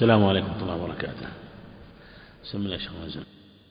السلام عليكم ورحمة الله وبركاته. بسم الله الرحمن الرحيم.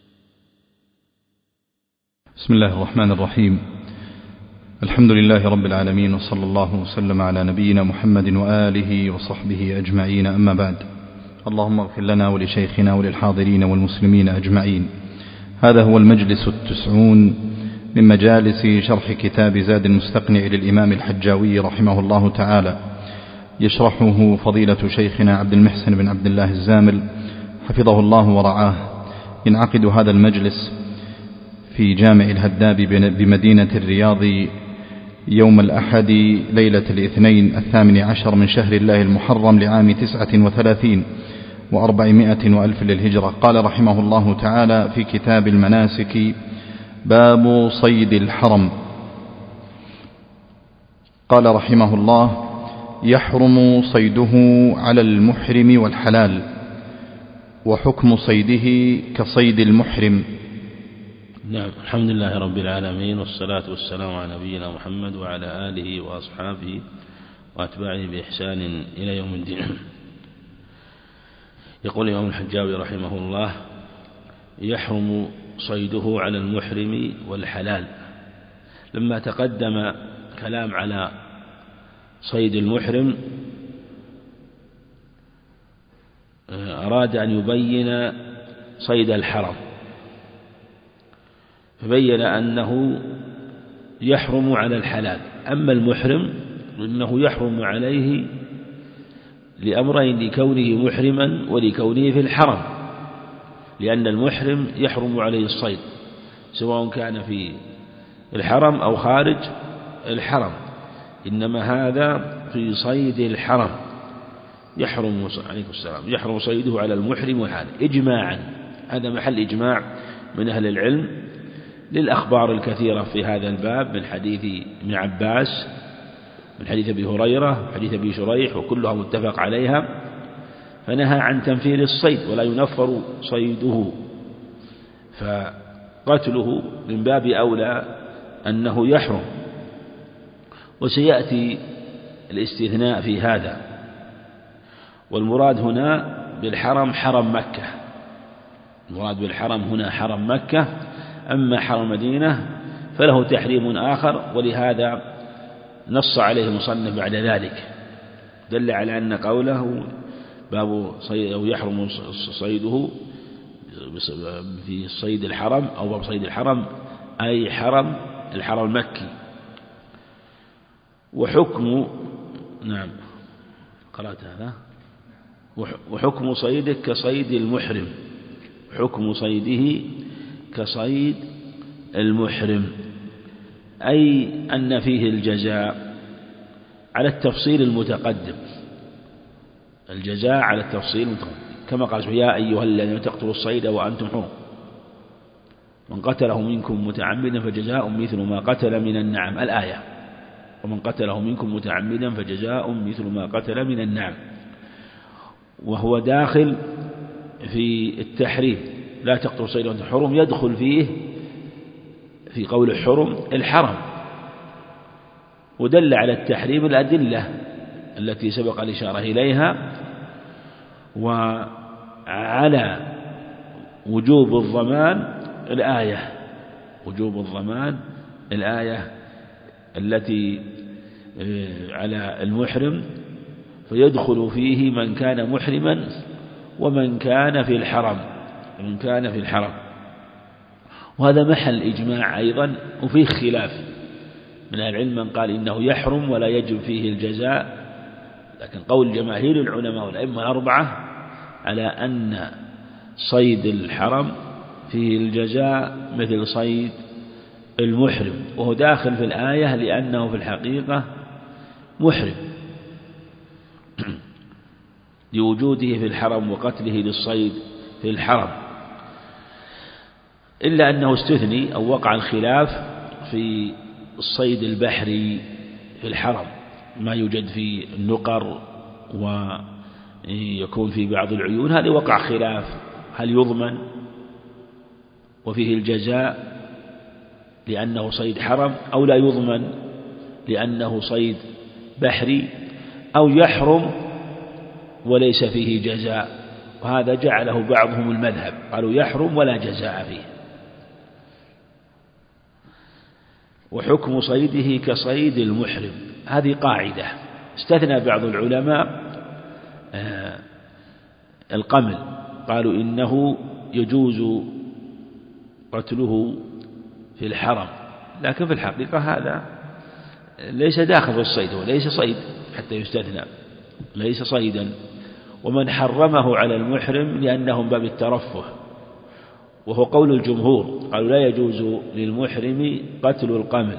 بسم الله الرحمن الرحيم. الحمد لله رب العالمين، وصلى الله وسلم على نبينا محمد وآله وصحبه أجمعين، أما بعد. اللهم اغفر لنا ولشيخنا وللحاضرين والمسلمين أجمعين. هذا هو المجلس 90 من مجالس شرح كتاب زاد المستقنع للإمام الحجاوي رحمه الله تعالى، يشرحه فضيلة شيخنا عبد المحسن بن عبد الله الزامل حفظه الله ورعاه. ينعقد هذا المجلس في جامع الهداب بمدينة الرياض يوم الأحد ليلة الاثنين 18 من شهر الله المحرم لعام 39 و400 وألف للهجرة. قال رحمه الله تعالى في كتاب المناسك: باب صيد الحرم. قال رحمه الله: يحرم صيده على المحرم والحلال، وحكم صيده كصيد المحرم. نعم، الحمد لله رب العالمين، والصلاة والسلام على نبينا محمد وعلى آله وأصحابه وأتباعه بإحسان إلى يوم الدين. يقول الإمام الحجاوي رحمه الله: يحرم صيده على المحرم والحلال. لما تقدم كلام على صيد المحرم أراد أن يبين صيد الحرم، فبين أنه يحرم على الحلال. أما المحرم إنه يحرم عليه لأمرين: لكونه محرما ولكونه في الحرم، لأن المحرم يحرم عليه الصيد سواء كان في الحرم أو خارج الحرم، إنما هذا في صيد الحرم يحرم عليكم السلام يحرم صيده على المحرم والحلال إجماعا. هذا محل إجماع من أهل العلم للأخبار الكثيرة في هذا الباب، من حديث ابن عباس، من حديث أبي هريرة، حديث أبي شريح، وكلها متفق عليها، فنهى عن تنفير الصيد ولا ينفر صيده، فقتله من باب أولى أنه يحرم. وسيأتي الاستثناء في هذا، والمراد هنا بالحرم حرم مكة، المراد بالحرم هنا حرم مكة. أما حرم المدينة فله تحريم آخر، ولهذا نص عليه المصنف بعد ذلك، دل على أن قوله باب أو يحرم صيده في صيد الحرم أو باب صيد الحرم أي حرم الحرم المكي. وحكم نعم قرأت هذا: وحكم صيده كصيد المحرم، حكم صيده كصيد المحرم، أي أن فيه الجزاء على التفصيل المتقدم، الجزاء على التفصيل المتقدم، كما قال: يا أيها الذين تقتلوا الصيد وأنتم حرم، من قتله منكم متعمدا فجزاء مثل ما قتل من النعم، الآية. ومن قتله منكم متعمدا فجزاء مثل ما قتل من النعم، وهو داخل في التحريم: لا تقتلوا الصيد وأنتم حرم، يدخل فيه في قول الحرم الحرم. ودل على التحريم الأدلة التي سبق الإشارة إليها، وعلى وجوب الضمان الآية، وجوب الضمان الآية التي على المحرم، فيدخل فيه من كان محرما ومن كان في الحرم، ومن كان في الحرم. وهذا محل إجماع أيضا، وفيه خلاف من أهل العلم، من قال إنه يحرم ولا يجب فيه الجزاء، لكن قول جماهير العلماء والأئمة الأربعة على أن صيد الحرم فيه الجزاء مثل صيد المحرم، وهو داخل في الآية لأنه في الحقيقة محرم لوجوده في الحرم وقتله للصيد في الحرم، إلا أنه استثني أو وقع الخلاف في الصيد البحري في الحرم، ما يوجد في النقر ويكون في بعض العيون، هذا وقع خلاف: هل يضمن وفيه الجزاء لأنه صيد حرم، أو لا يضمن لأنه صيد بحري، أو يحرم وليس فيه جزاء، وهذا جعله بعضهم المذهب، قالوا يحرم ولا جزاء فيه. وحكم صيده كصيد المحرم، هذه قاعدة استثنى بعض العلماء القمل، قالوا إنه يجوز قتله في الحرم، لكن في الحقيقة هذا ليس داخل في الصيد، وليس صيد حتى يستثنى، ليس صيدا. ومن حرمه على المحرم لأنه من باب الترفه، وهو قول الجمهور، قالوا لا يجوز للمحرم قتل القمل،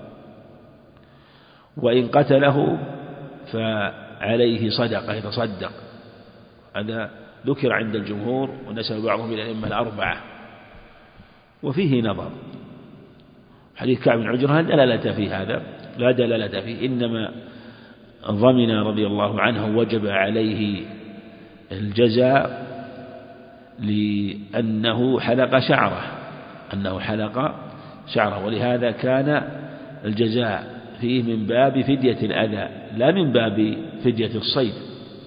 وإن قتله فعليه صدقة يتصدق. هذا ذكر عند الجمهور ونسب بعضهم إلى الأئمة الأربعة، وفيه نظر. حديث كعب بن عجرة دلالة في هذا، لا دلالة فيه، إنما ضمن رضي الله عنه وجب عليه الجزاء لأنه حلق شعره، ولهذا كان الجزاء فيه من باب فدية الأذى لا من باب فدية الصيد.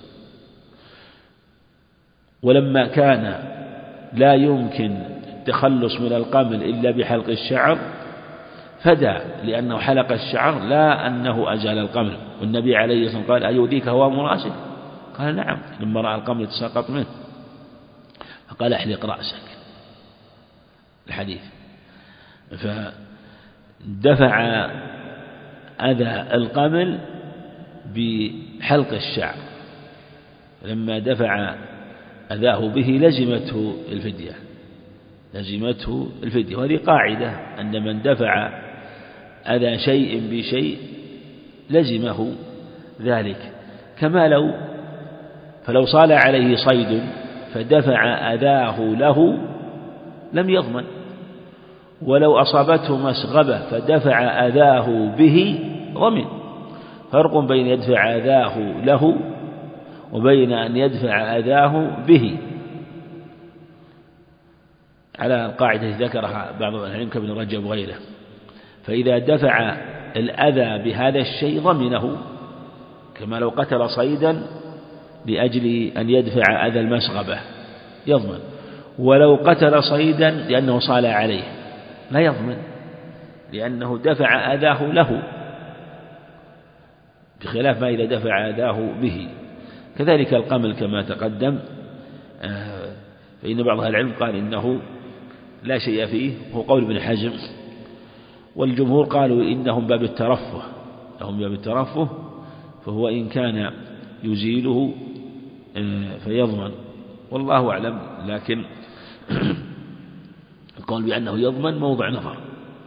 ولما كان لا يمكن التخلص من القمل إلا بحلق الشعر فدى، لأنه حلق الشعر لا أنه أزال القمل. والنبي عليه الصلاة والسلام قال أيؤذيك هوام رأسك؟ قال نعم، لما رأى القمل يتساقط منه فقال احلق رأسك، الحديث. فدفع أذى القمل بحلق الشعر، لما دفع أذاه به لزمته الفدية. وهذه قاعدة أن من دفع أذى شيء بشيء لزمه ذلك، كما فلو صال عليه صيد فدفع أذاه له لم يضمن، ولو أصابته مسغبة فدفع أذاه به ضمن. فرق بين يدفع أذاه له وبين أن يدفع أذاه به، على القاعدة ذكرها بعض العلماء كابن رجب وغيره. فإذا دفع الأذى بهذا الشيء ضمنه، كما لو قتل صيدا لأجل أن يدفع أذى المسغبة يضمن، ولو قتل صيدا لأنه صال عليه لا يضمن، لأنه دفع أذاه له، بخلاف ما إذا دفع أذاه به. كذلك القمل كما تقدم، فإن بعض أهل العلم قال إنه لا شيء فيه، وهو قول ابن حزم. والجمهور قالوا إنهم باب الترفه، فهو إن كان يزيله فيضمن، والله أعلم. لكن القول بأنه يضمن موضع نظر.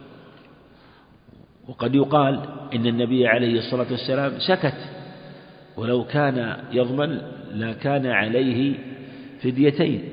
وقد يقال إن النبي عليه الصلاة والسلام سكت، ولو كان يضمن لكان عليه فديتين،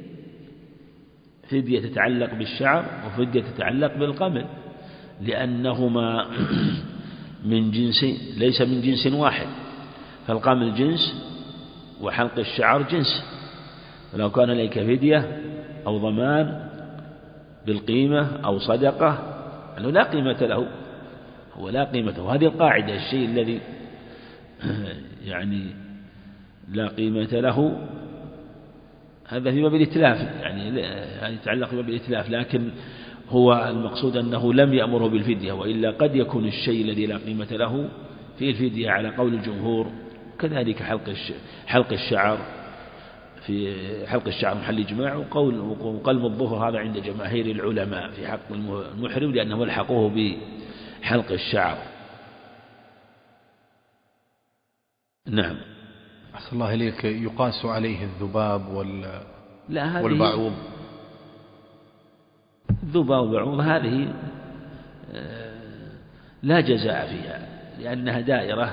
فدية تتعلق بالشعر وفدية تتعلق بالقمل، لأنهما من جنسين ليس من جنس واحد، فالقمل جنس وحلق الشعر جنس. فلو كان لك فدية أو ضمان بالقيمة أو صدقة أنه لا قيمة له، هو لا قيمة. وهذه القاعدة، الشيء الذي يعني لا قيمة له هذا في باب الإتلاف، يعني يتعلق بباب الإتلاف، لكن هو المقصود أنه لم يأمره بالفدية، وإلا قد يكون الشيء الذي لا قيمة له فيه الفدية على قول الجمهور. كذلك حلق الشعر، في حلق الشعر محل إجماع، وقلم الظهر هذا عند جماهير العلماء في حق المحرم، لأنه الحقوه بحلق الشعر. نعم. أحسن الله إليك. يقاس عليه الذباب والبعوض؟ الذباب والبعوض هذه لا جزاء فيها، لأنها دائرة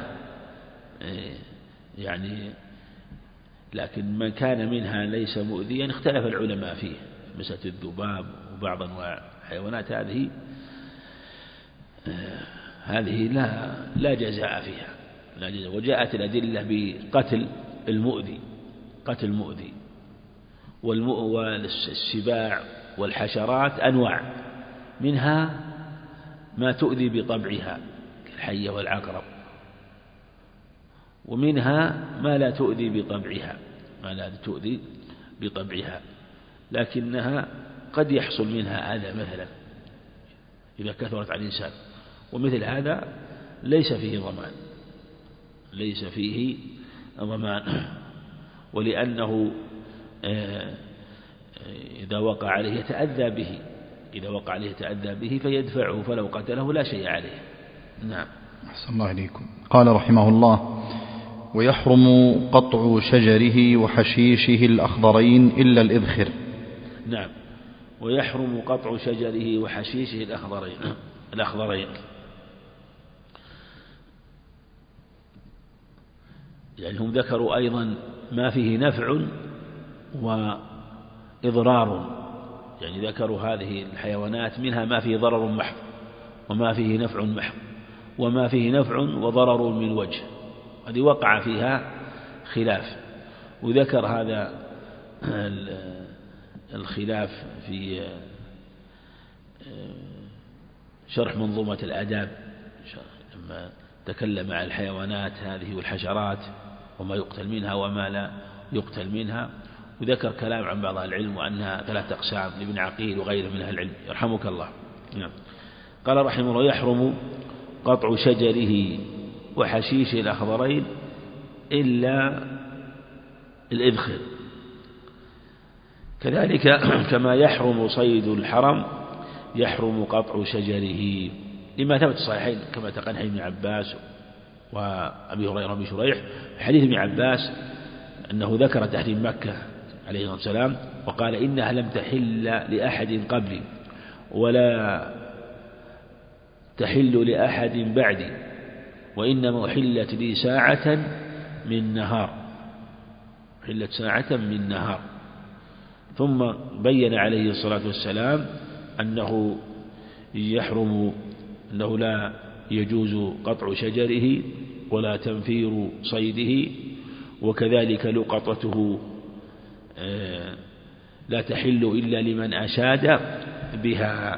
يعني، لكن من كان منها ليس مؤذيا اختلف العلماء فيه، مسألة الذباب وبعض أنواع الحيوانات هذه لا جزاء فيها، لا جزاء. وجاءت الأدلة بقتل المؤذي، والسباع والحشرات أنواع، منها ما تؤذي بطبعها كالحية والعقرب، ومنها ما لا تؤذي بطبعها لكنها قد يحصل منها أذى مثلا إذا كثرت على الإنسان، ومثل هذا ليس فيه ضمان ولأنه إذا وقع عليه يتأذى به فيدفعه، فلو قتله لا شيء عليه. نعم. أحسن الله إليكم. قال رحمه الله: ويحرم قطع شجره وحشيشه الأخضرين إلا الإذخر. نعم، ويحرم قطع شجره وحشيشه الأخضرين يعني هم ذكروا أيضا ما فيه نفع وإضرار، يعني ذكروا هذه الحيوانات منها ما فيه ضرر محض وما فيه نفع محض وما فيه نفع وضرر من وجه، هذه وقع فيها خلاف، وذكر هذا الخلاف في شرح منظومة الآداب لما تكلم عن الحيوانات هذه والحشرات وما يقتل منها وما لا يقتل منها، وذكر كلام عن بعض العلم وأنها 3 أقسام لابن عقيل وغيره من أهل العلم يرحمك الله. نعم. قال رحمه الله: يحرم قطع شجره وحشيشه الأخضرين إلا الإذخر، كذلك كما يحرم صيد الحرم يحرم قطع شجره، لما ثبت الصحيحين كما تقن حديث ابن عباس وأبي هريرة وأبي شريح. حديث ابن عباس أنه ذكر تحريم مكة عليه الصلاة والسلام وقال: إنها لم تحل لأحد قبلي ولا تحل لأحد بعدي، وإنما أحلت لي ساعة من نهار. ثم بين عليه الصلاة والسلام أنه لا يجوز قطع شجره ولا تنفير صيده، وكذلك لقطته لا تحل إلا لمن أشاد بها.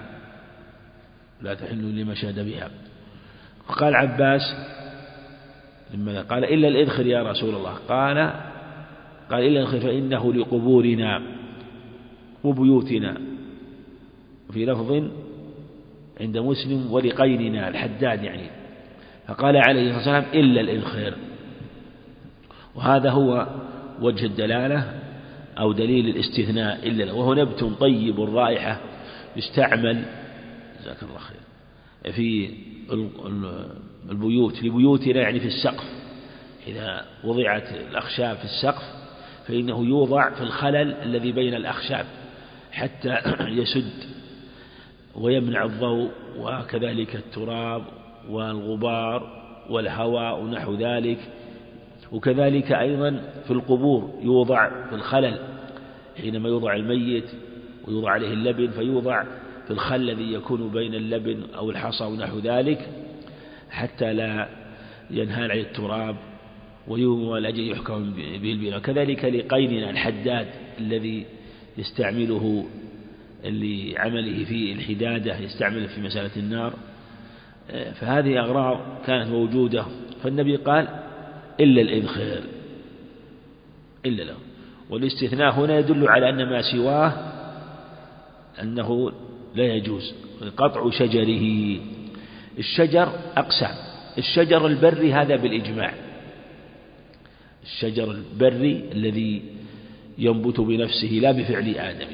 فقال عباس لما قال: إلا الإذخر يا رسول الله، قال إلا الإذخر فإنه لقبورنا وبيوتنا، وفي لفظ عند مسلم ولقيننا الحداد يعني، فقال عليه الصلاة والسلام: إلا الإذخر. وهذا هو وجه الدلالة أو دليل الاستثناء، إلا وهو نبت طيب الرائحة يستعمل جزاك الله خير في البيوت لبيوتنا يعني في السقف، إذا وضعت الأخشاب في السقف فإنه يوضع في الخلل الذي بين الأخشاب حتى يسد ويمنع الضوء، وكذلك التراب والغبار والهواء ونحو ذلك. وكذلك أيضا في القبور يوضع في الخلل حينما يوضع الميت ويوضع عليه اللبن، فيوضع في الخل الذي يكون بين اللبن أو الحصى ونحو ذلك حتى لا ينهال عليه التراب ولأجل يحكم به البناء. كذلك لقيننا الحداد الذي يستعمله لعمله في الحدادة، يستعمله في مسألة النار. فهذه أغراض كانت موجودة، فالنبي قال: إلا الإذخر، إلا له. والاستثناء هنا يدل على أن ما سواه أنه لا يجوز. قطع شجره، الشجر أقسام: الشجر البري هذا بالإجماع، الشجر البري الذي ينبت بنفسه لا بفعل آدم،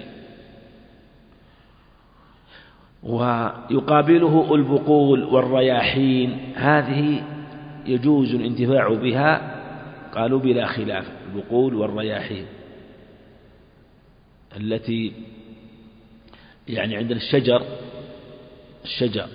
ويقابله البقول والرياحين، هذه يجوز الانتفاع بها قالوا بلا خلاف. البقول والرياحين التي يعني عندنا الشجر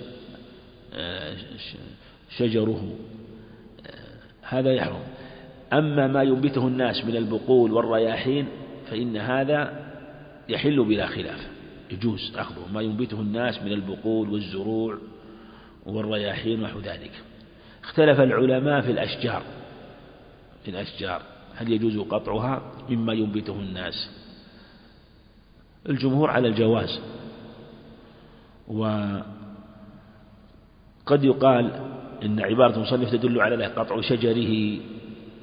شجره هذا يحرم. أما ما ينبته الناس من البقول والرياحين فإن هذا يحل بلا خلاف، يجوز أخذه ما ينبته الناس من البقول والزروع والرياحين ونحو ذلك. اختلف العلماء في الأشجار هل يجوز قطعها مما ينبته الناس؟ الجمهور على الجواز، وقد يقال إن عبارة المصنف تدل على قطع شجره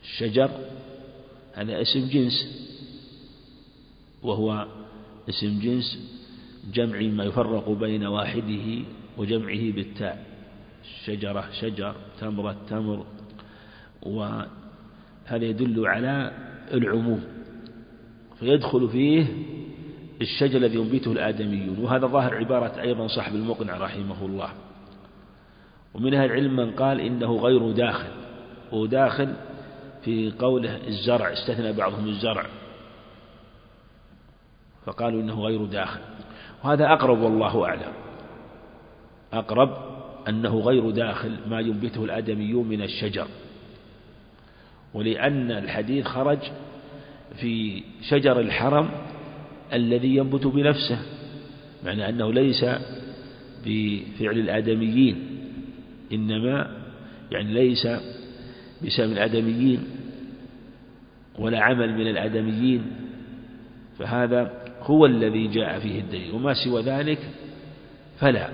الشجر هذا اسم جنس، وهو اسم جنس جمع ما يفرق بين واحده وجمعه بالتاء، شجرة شجر، تمرة تمر، وهذا يدل على العموم، فيدخل فيه الشجر الذي ينبته الآدميون. وهذا ظاهر عبارة أيضا صاحب المقنع رحمه الله. ومن أهل العلم من قال إنه غير داخل، وداخل في قوله الزرع، استثنى بعضهم الزرع فقالوا إنه غير داخل، وهذا أقرب والله أعلم، أقرب أنه غير داخل ما ينبته الآدميون من الشجر، ولأن الحديث خرج في شجر الحرم الذي ينبت بنفسه، معنى أنه ليس بفعل الآدميين، إنما يعني ليس بسبب الآدميين ولا عمل من الآدميين، فهذا هو الذي جاء فيه الدليل، وما سوى ذلك فلا،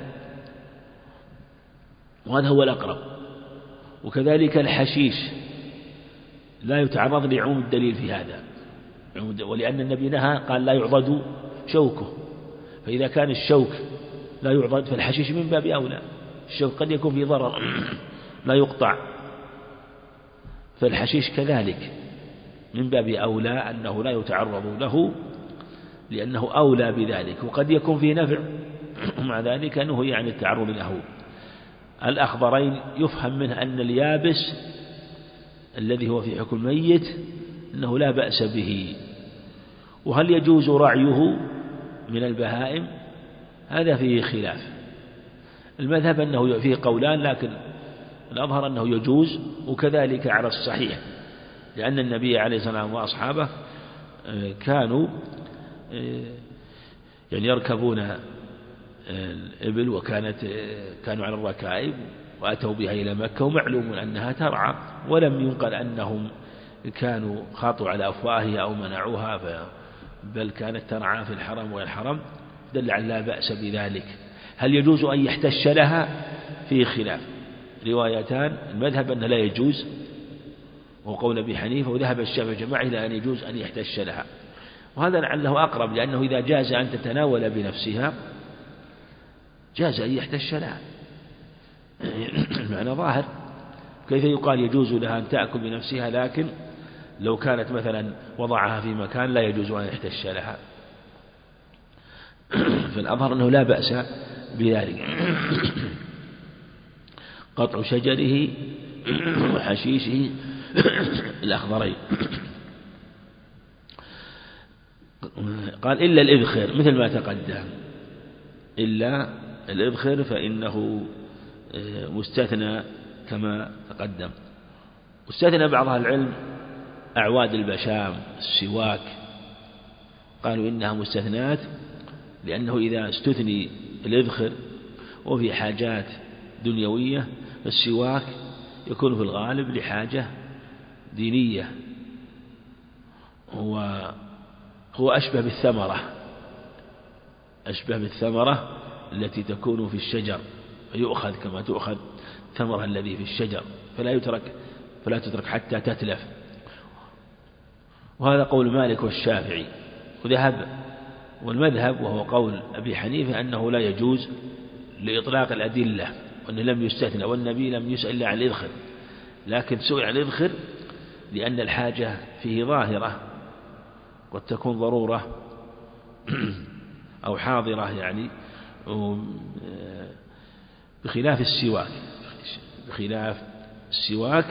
وهذا هو الأقرب. وكذلك الحشيش لا يتعرض لعموم الدليل في هذا، ولأن النبي نهى قال لا يعضد شوكه، فإذا كان الشوك لا يعضد فالحشيش من باب أولى، الشوك قد يكون فيه ضرر لا يقطع، فالحشيش كذلك من باب أولى أنه لا يتعرض له لأنه أولى بذلك، وقد يكون فيه نفع ومع ذلك أنه يعني التعرض له. الأخضرين يفهم منه أن اليابس الذي هو في حكم الميت أنه لا بأس به. وهل يجوز رعيه من البهائم؟ هذا فيه خلاف، المذهب أنه فيه قولان، لكن الأظهر أنه يجوز، وكذلك على الصحيح، لأن النبي عليه الصلاة والسلام وأصحابه كانوا يعني يركبون الإبل، كانوا على الركائب وأتوا بها إلى مكة، ومعلوم أنها ترعى، ولم ينقل أنهم كانوا خاطوا على أفواهها أو منعوها، بل كانت ترعى في الحرم والحرم، دل على لا بأس بذلك. هل يجوز أن يحتش لها؟ فيه خلاف، روايتان، المذهب أنه لا يجوز وقول أبي حنيفة، وذهب الشافعي جماعة إلى أن يجوز أن يحتش لها، وهذا لعله أقرب، لأنه إذا جاز أن تتناول بنفسها جاز أن يحتش لها، المعنى ظاهر. كيف يقال يجوز لها أن تأكل بنفسها، لكن لو كانت مثلا وضعها في مكان لا يجوز أن يحتش لها، فالأظهر أنه لا بأس بذلك. قطع شجره وحشيشه الأخضرين. قال إلا الإذخر مثل ما تقدم، إلا الإذخر فإنه مستثنى كما تقدم. واستثنى بعض أهل العلم أعواد البشام، السواك، قالوا إنها مستثنات، لأنه إذا استثني الإذخر وفي حاجات دنيوية، السواك يكون في الغالب لحاجة دينية، هو أشبه بالثمرة، أشبه بالثمرة التي تكون في الشجر، فيؤخذ كما تؤخذ ثمرها الذي في الشجر، فلا تترك حتى تتلف. وهذا قول مالك والشافعي، والمذهب وهو قول أبي حنيفة أنه لا يجوز لإطلاق الأدلة، وأنه لم يستثنى، والنبي لم يسأل إلا عن الإذخر، لكن سئل عن الإذخر لأن الحاجة فيه ظاهرة، قد تكون ضرورة أو حاضرة يعني، بخلاف السواك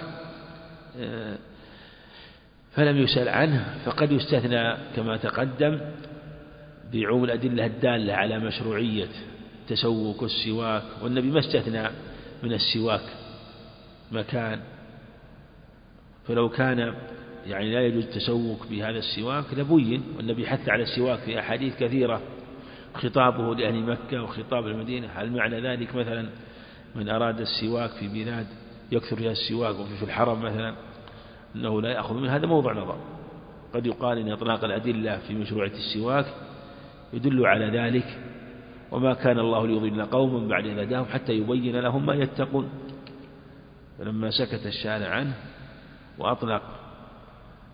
فلم يسأل عنه، فقد يستثنى كما تقدم بعموم الأدلة الدالة على مشروعية تسوق السواك، والنبي ما استثنى من السواك مكان، فلو كان يعني لا يجوز التسوق بهذا السواك لبين، والنبي حث على السواك في أحاديث كثيرة، خطابه لأهل مكة وخطاب المدينة. هل معنى ذلك مثلا من أراد السواك في بلاد يكثر فيها السواك وفي الحرم مثلا أنه لا يأخذ منه؟ هذا موضع نظر. قد يقال إن إطلاق الأدلة في مشروعية السواك يدل على ذلك، وما كان الله ليضل قوما بعد إذ هداهم حتى يبين لهم ما يتقون، فلما سكت الشارع عنه وأطلق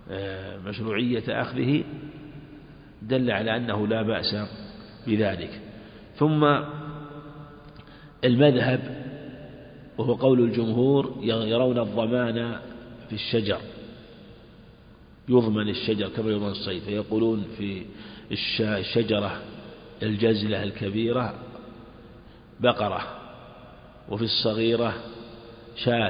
مشروعية أخذه دل على أنه لا بأس بذلك. ثم المذهب وهو قول الجمهور يرون الضمان في الشجر، يضمن الشجر كما يضمن الصيد، فيقولون في الشجرة الجزلة الكبيرة بقرة، وفي الصغيرة شاة،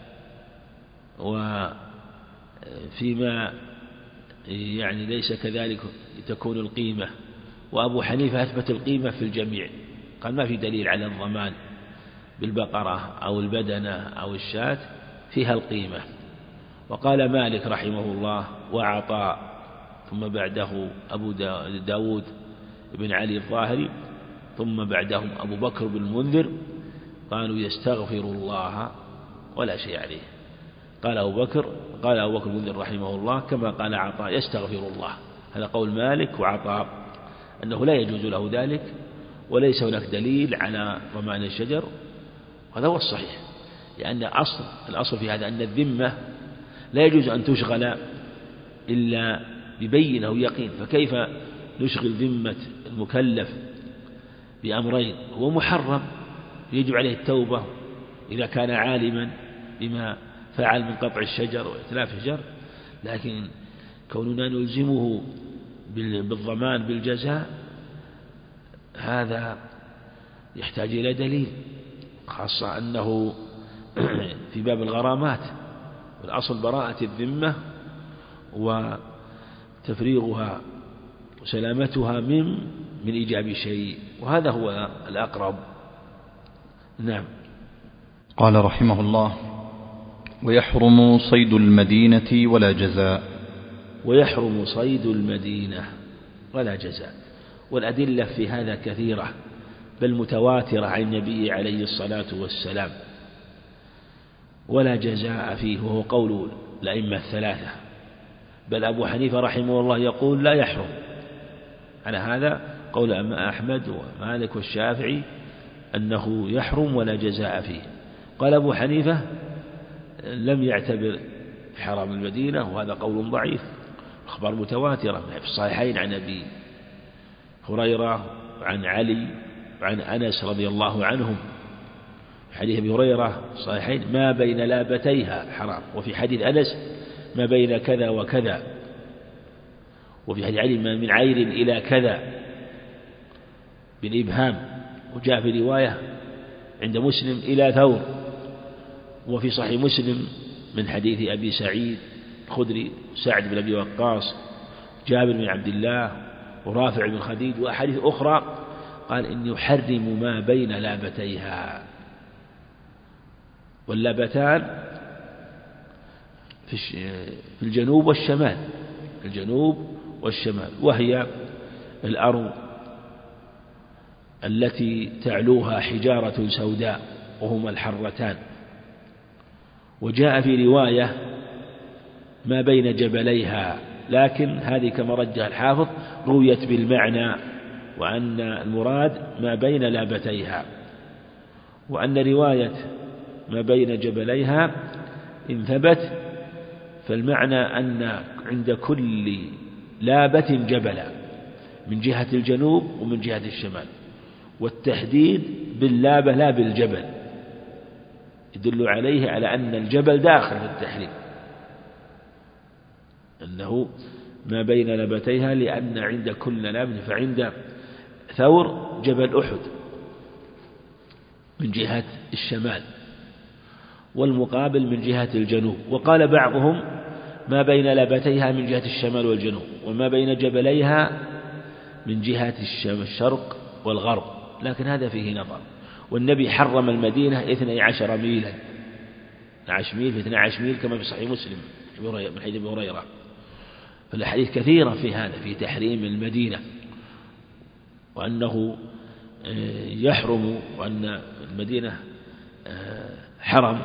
وفيما يعني ليس كذلك تكون القيمة. وأبو حنيفة أثبت القيمة في الجميع، قال ما في دليل على الضمان بالبقرة أو البدنة أو الشاة، فيها القيمة. وقال مالك رحمه الله وعطاء، ثم بعده أبو داود بن علي الظاهري، ثم بعدهم أبو بكر بن المنذر، قالوا يستغفر الله ولا شيء عليه. قال أبو بكر المنذر رحمه الله كما قال عطاء يستغفر الله. هذا قول مالك وعطاء أنه لا يجوز له ذلك، وليس هناك دليل على ضمان الشجر. هذا هو الصحيح، لأن الأصل في هذا أن الذمة لا يجوز أن تشغل إلا ببينة أو يقين. فكيف نشغل ذمة المكلف بأمرين؟ هو محرم يجب عليه التوبة إذا كان عالما بما فعل من قطع الشجر وإتلاف الشجر، لكن كوننا نلزمه بالضمان بالجزاء هذا يحتاج إلى دليل، خاصة أنه في باب الغرامات، والأصل براءة الذمة وتفريغها وسلامتها من إيجاب شيء، وهذا هو الأقرب. نعم. قال رحمه الله: ويحرم صيد المدينة ولا جزاء. ويحرم صيد المدينة ولا جزاء، والأدلة في هذا كثيرة بل متواترة عن النبي عليه الصلاة والسلام. ولا جزاء فيه وهو قول الأئمة الثلاثة، بل أبو حنيفة رحمه الله يقول لا يحرم. على هذا قول أحمد ومالك والشافعي أنه يحرم ولا جزاء فيه. قال أبو حنيفة لم يعتبر حرام المدينة، وهذا قول ضعيف. أخبار متواترة في الصحيحين عن أبي هريرة وعن علي وعن أنس رضي الله عنهم. حديث أبي هريرة صحيحين ما بين لابتيها حرام، وفي حديث أنس ما بين كذا وكذا، وفي حديث علي من عير إلى كذا بالإبهام، وجاء في رواية عند مسلم إلى ثور. وفي صحيح مسلم من حديث أبي سعيد الخدري سعد بن أبي وقاص جابر بن عبد الله ورافع بن خديج وأحاديث أخرى قال إني يحرم ما بين لابتيها. واللابتان في الجنوب والشمال، الجنوب والشمال، وهي الأرض التي تعلوها حجارة سوداء وهما الحرتان. وجاء في رواية ما بين جبليها، لكن هذه كما رجح الحافظ رويت بالمعنى، وأن المراد ما بين لابتيها، وأن رواية ما بين جبليها إن ثبت فالمعنى أن عند كل لابة جبلا من جهة الجنوب ومن جهة الشمال، والتحديد باللابة لا بالجبل يدل عليه على أن الجبل داخل في التحريم، أنه ما بين لابتيها، لأن عند كل لابة، فعند ثور جبل أحد من جهة الشمال والمقابل من جهة الجنوب. وقال بعضهم ما بين لابتيها من جهة الشمال والجنوب، وما بين جبليها من جهة الشرق والغرب، لكن هذا فيه نظر. والنبي حرم المدينة 12 ميلا، 12 ميل في 12 ميل كما في صحيح مسلم من حديث أبي هريرة. فالحديث كثيرة في هذا في تحريم المدينة، وأنه يحرم، وأن المدينة حرم،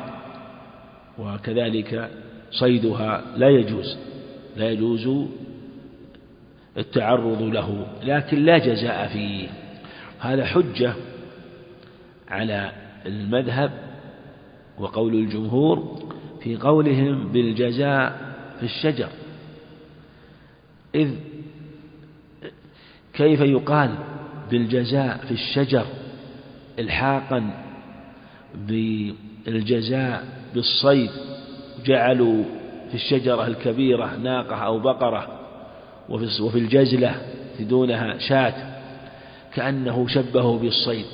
وكذلك صيدها لا يجوز التعرض له، لكن لا جزاء فيه. هذا حجة على المذهب وقول الجمهور في قولهم بالجزاء في الشجر، إذ كيف يقال بالجزاء في الشجر إلحاقا بالجزاء بالصيد، جعلوا في الشجرة الكبيرة ناقة أو بقرة وفي الجزلة دونها شاة، كأنه شبهه بالصيد.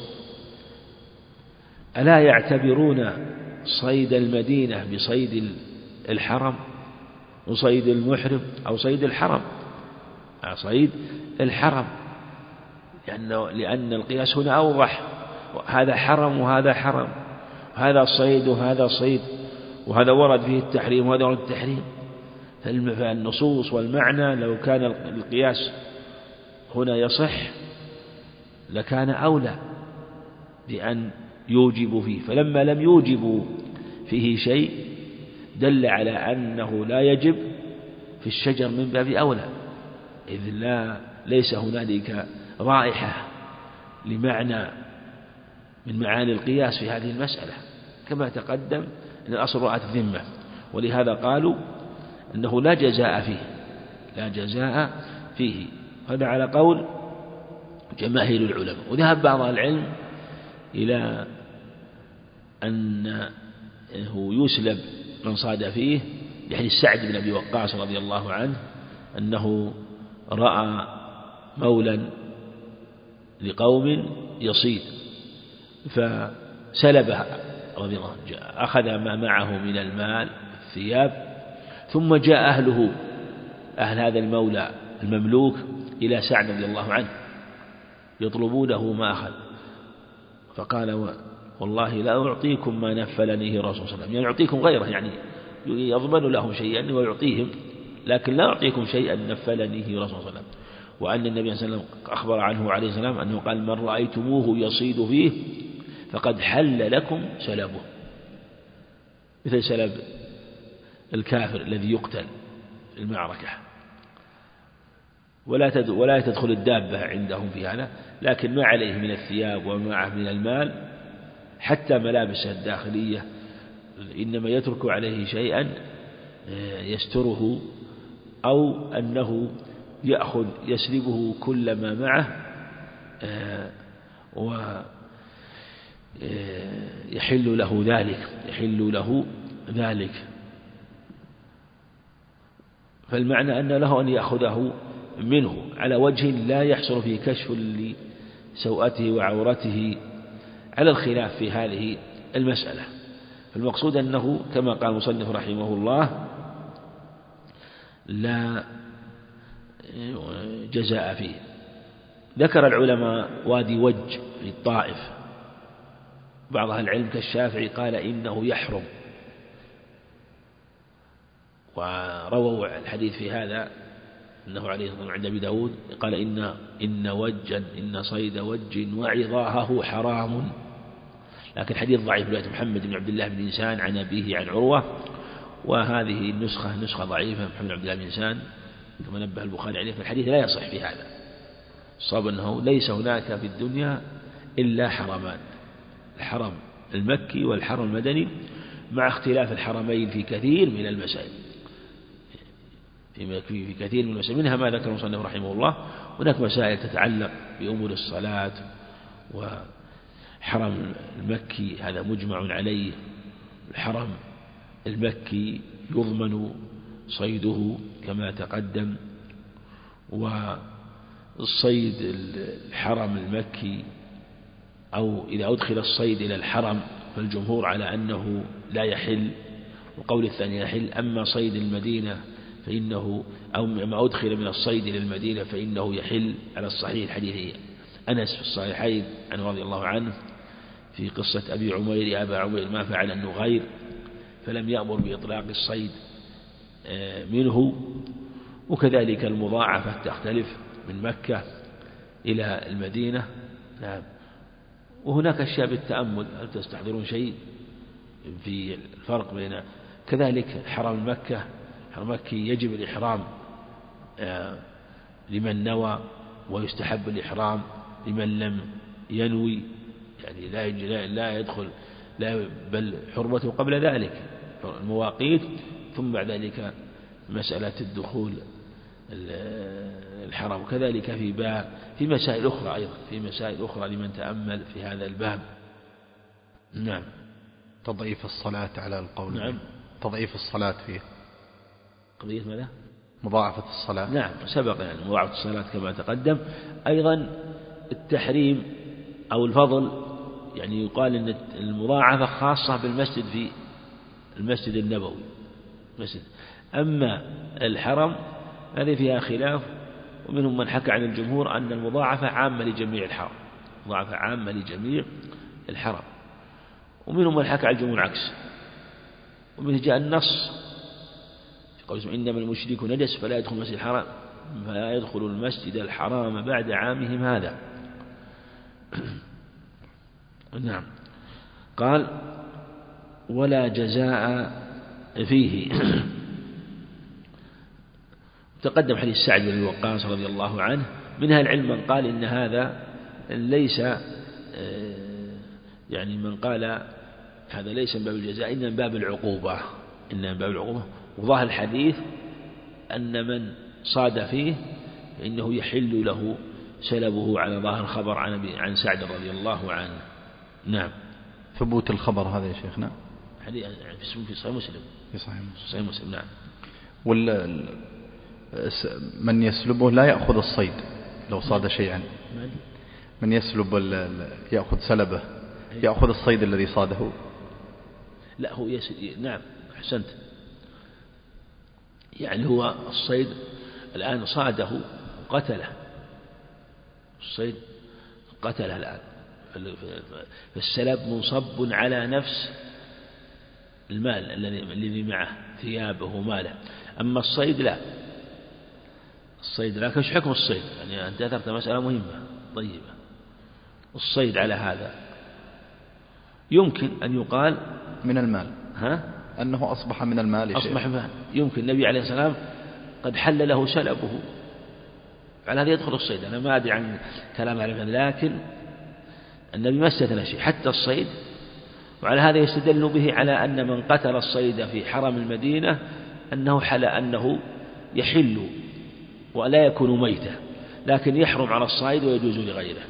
ألا يعتبرون صيد المدينة بصيد الحرم وصيد المحرم أو صيد الحرم؟ صيد الحرم، لأن القياس هنا أوضح، هذا حرم وهذا حرم، هذا صيد وهذا صيد، وهذا ورد فيه التحريم وهذا ورد التحريم. فالنصوص والمعنى لو كان القياس هنا يصح لكان أولى بأن يوجب فيه، فلما لم يوجبوا فيه شيء دل على أنه لا يجب في الشجر من باب أولى، إذ ليس هنالك رائحة لمعنى من معاني القياس في هذه المسألة، كما تقدم أن الأصل رأت الذمة، ولهذا قالوا أنه لا جزاء فيه، لا جزاء فيه. هذا على قول جماهير العلماء. وذهب بعض العلم إلى أنه يسلب من صاد فيه، لحديث سعد بن أبي وقاص رضي الله عنه أنه رأى مولا لقوم يصيد فسلبها رضي الله عنه، أخذ ما معه من المال الثياب، ثم جاء أهله، أهل هذا المولى المملوك، إلى سعد رضي الله عنه يطلبونه ما أخذ، فقال والله لا أعطيكم ما نفلنيه الرسول صلى الله عليه وسلم، يعني يعطيكم غيره، يعني يضمن لهم شيئا ويعطيهم، لكن لا أعطيكم شيئا نفلنيه الرسول صلى الله عليه وسلم. وأن النبي صلى الله عليه وسلم أخبر عنه عليه السلام أنه قال من رأيتموه يصيد فيه فقد حل لكم سلبه، مثل سلب الكافر الذي يقتل في المعركة، ولا تدخل الدابة عندهم في هذا، لكن ما عليه من الثياب وما معه من المال حتى ملابسه الداخلية إنما يترك عليه شيئا يستره، أو أنه يسلبه كل ما معه ويحل له ذلك. فالمعنى أن له أن يأخذه منه على وجه لا يحصل فيه كشف لسوءته وعورته، على الخلاف في هذه المسألة. فالمقصود أنه كما قال المصنف رحمه الله لا جزاء فيه. ذكر العلماء وادي وج في الطائف، بعض أهل العلم كالشافعي قال إنه يحرم، ورووا الحديث في هذا أنه عليه الصلاة والسلام عند أبي داود قال إن صيد وج وعظاهه حرام، لكن حديث ضعيف رواية محمد بن عبد الله بن إنسان عن أبيه عن عروة، وهذه النسخة نسخة ضعيفة محمد بن عبد الله بن إنسان كما نبه البخاري عليه، فالحديث لا يصح في هذا. الصواب أنه ليس هناك في الدنيا إلا حرمان، الحرم المكي والحرم المدني، مع اختلاف الحرمين في كثير من المسائل، في كثير من المسائل، منها ما ذكر المصنف رحمه الله. هناك مسائل تتعلق بأمور الصلاة، وحرم المكي هذا مجمع عليه، الحرم المكي يضمن صيده كما تقدم، والصيد الحرم المكي أو إذا أدخل الصيد إلى الحرم فالجمهور على أنه لا يحل، وقول الثاني يحل. أما صيد المدينة فإنه أو ما أدخل من الصيد إلى المدينة فإنه يحل على الصحيح، حديث أنس في الصحيحين عنه رضي الله عنه في قصة أبي عمير أبا عمير ما فعل النغير، فلم يأمر بإطلاق الصيد منه. وكذلك المضاعفة تختلف من مكة إلى المدينة. نعم. وهناك أشياء بالتأمل، هل تستحضرون شيء في الفرق بين كذلك حرم مكة، حرم مكة يجب الإحرام لمن نوى، ويستحب الإحرام لمن لم ينوي، يعني لا يدخل، لا بل حرمته قبل ذلك المواقيت، ثم بعد ذلك مسألة الدخول الحرم. وكذلك في مسائل أخرى أيضا، في مسائل أخرى لمن تأمل في هذا الباب. نعم. تضعيف الصلاة على القول. نعم. تضعيف الصلاة فيه قضية ماذا؟ مضاعفة الصلاة. نعم سبق يعني مضاعفة الصلاة كما تقدم. أيضا التحريم أو الفضل، يعني يقال أن المضاعفة خاصة بالمسجد في المسجد النبوي مسجد. أما الحرم هذه فيها خلاف، ومنهم من حكى عن الجمهور أن المضاعفة عامة لجميع الحرم، مضاعفة عامة لجميع الحرم، ومنهم من حكى عن الجمهور العكس. ومنه جاء النص في قوله إنما المشرك نجس فلا يدخل المسجد الحرام، فلا يدخل المسجد الحرام بعد عامهم هذا. نعم. قال ولا جزاء فيه. تقدم حديث سعد بن وقاص رضي الله عنه. منها العلم من قال إن هذا ليس يعني من قال هذا ليس من باب الجزاء، إنما من باب العقوبة، إنما من باب العقوبة. وظاهر الحديث أن من صاد فيه فإنه يحل له سلبه على ظاهر الخبر عن سعد رضي الله عنه. نعم. ثبوت الخبر هذا يا شيخنا حديث في صحيح مسلم. في صحيح مسلم. نعم. من يسلبه لا يأخذ الصيد لو صاد شيئا. من يسلب يأخذ سلبه يأخذ الصيد الذي صاده. لا هو نعم أحسنت. يعني هو الصيد الآن صاده وقتله، الصيد قتله الآن، فالسلب منصب على نفس المال الذي معه، ثيابه وماله. أما الصيد لا، الصيد لا. كيف حكم الصيد؟ يعني أنت أثرت مسألة مهمة طيبة. الصيد على هذا يمكن أن يقال من المال، أنه أصبح من المال، أصبح مال. يمكن النبي عليه السلام قد حل له سلبه، على هذا يدخل الصيد. أنا ما أدري عن كلام على هذا، لكن النبي ما استثنى شيء حتى الصيد. وعلى هذا يستدل به على أن من قتل الصيد في حرم المدينة أنه يحل ولا يكون ميتا، لكن يحرم على الصائد ويجوز لغيره.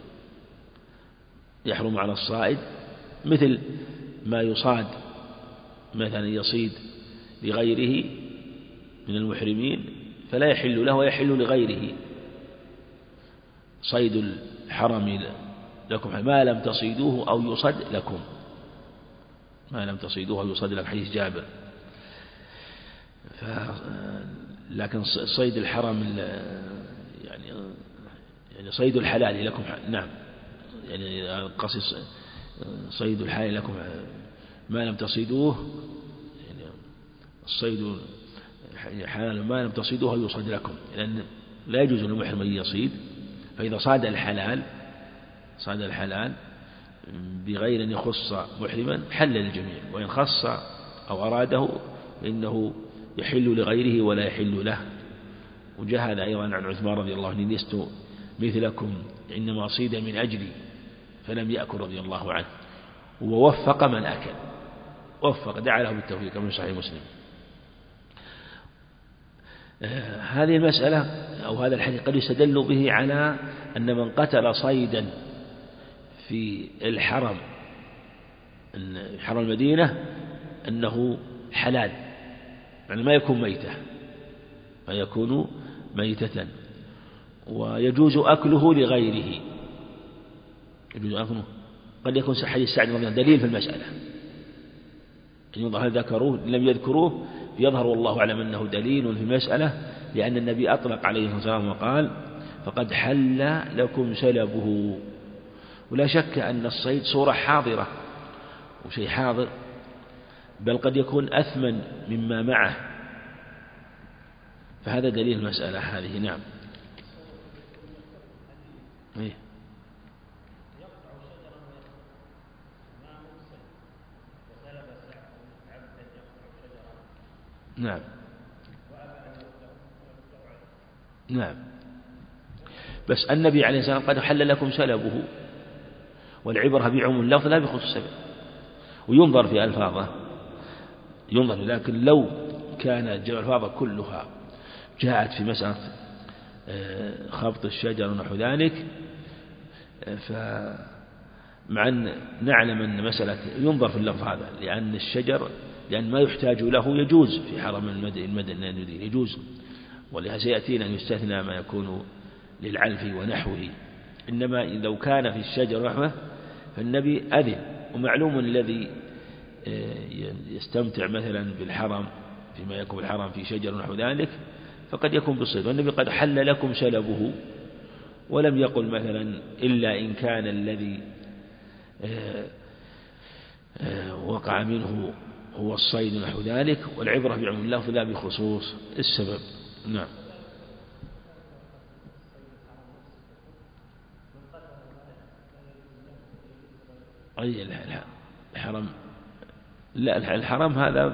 يحرم على الصائد مثل ما يصاد، مثلا يصيد لغيره من المحرمين فلا يحل له ويحل لغيره. صيد الحرم لكم ما لم تصيدوه أو يصد لكم، ما لم تصيدوه أو يصد لكم، حديث جابر. لكن صيد الحرم يعني صيد الحلال لكم. نعم. يعني قصص صيد الحلال لكم ما لم تصيدوه، يعني الصيد حلال ما لم تصيدوه أو يصد لكم، لأن لا يجوز للمحرم أن يصيد. فإذا صاد الحلال بغير أن يخص محرما حل للجميع، وإن خص أو أراده فإنه يحل لغيره ولا يحل له. وجاء هذا أيضا عن عثمان رضي الله عنه: لست مثلكم إنما صيد من أجلي فلم يأكل رضي الله عنه. ووفق من أكل، وفق، دعا له بالتوفيق كما في صحيح مسلم. هذه المسألة أو هذا الحديث قد يستدل به على أن من قتل صيدا في الحرم، حرم المدينة، أنه حلال، يعني ما يكون ميتة، ما يكون ميتة، ويجوز أكله لغيره. يجوز أكله. قد يكون حديث سعد رضي الله عنه دليل في المسألة، هل ذكروه لم يذكروه، يظهر والله أعلم أنه دليل في المسألة، لأن النبي أطلق عليه الصلاة والسلام وقال: فقد حل لكم سلبه. ولا شك أن الصيد صورة حاضرة وشيء حاضر، بل قد يكون أثمن مما معه، فهذا دليل المسألة هذه. نعم. نعم. نعم. بس النبي عليه الصلاة والسلام قد حل لكم سلبه، والعبرة بعموم اللفظ لا بخصوص السبب، وينظر في ألفاظه، ينظر. لكن لو كان الألفاظ كلها جاءت في مسألة خبط الشجر ونحو ذلك، فمع أن نعلم أن مسألة ينظر في اللفظ هذا، لأن الشجر لأن ما يحتاج له يجوز في حرم المدينة يجوز، ولهذا سيأتينا أن يستثنى ما يكون للعلف ونحوه. إنما لو كان في الشجر رحمة فالنبي أذن، ومعلوم الذي يستمتع مثلا بالحرم فيما يكون الحرم في شجر ونحو ذلك فقد يكون بالصيد، والنبي قد حل لكم سلبه، ولم يقل مثلا إلا إن كان الذي وقع منه هو الصيد نحو ذلك، والعبرة بعموم اللفظ لا بخصوص السبب. نعم. أي الحرم، لا الحرم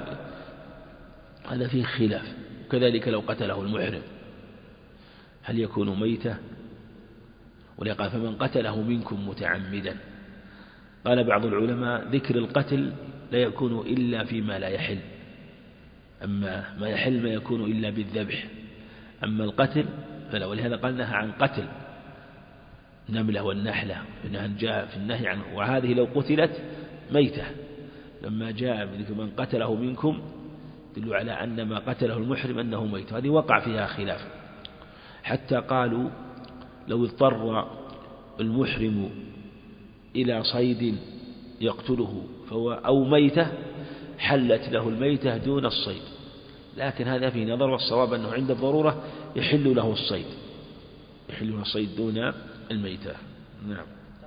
هذا فيه خلاف، وكذلك لو قتله المحرم هل يكون ميتة؟ ولقال فمن قتله منكم متعمدا. قال بعض العلماء ذكر القتل لا يكون إلا فيما لا يحل، أما ما يحل ما يكون إلا بالذبح، أما القتل فلا. ولهذا قال نهى عن قتل النملة والنحلة، إنها جاء في النهي عنه، وهذه لو قتلت ميتة لما جاء من قتله منكم يدل على أن ما قتله المحرم أنه ميت، هذه وقع فيها خلاف، حتى قالوا لو اضطر المحرم إلى صيد يقتله فهو أو ميتة حلت له الميتة دون الصيد، لكن هذا في نظر، والصواب أنه عند الضرورة يحل له الصيد، يحل له الصيد دون الميتة. نعم.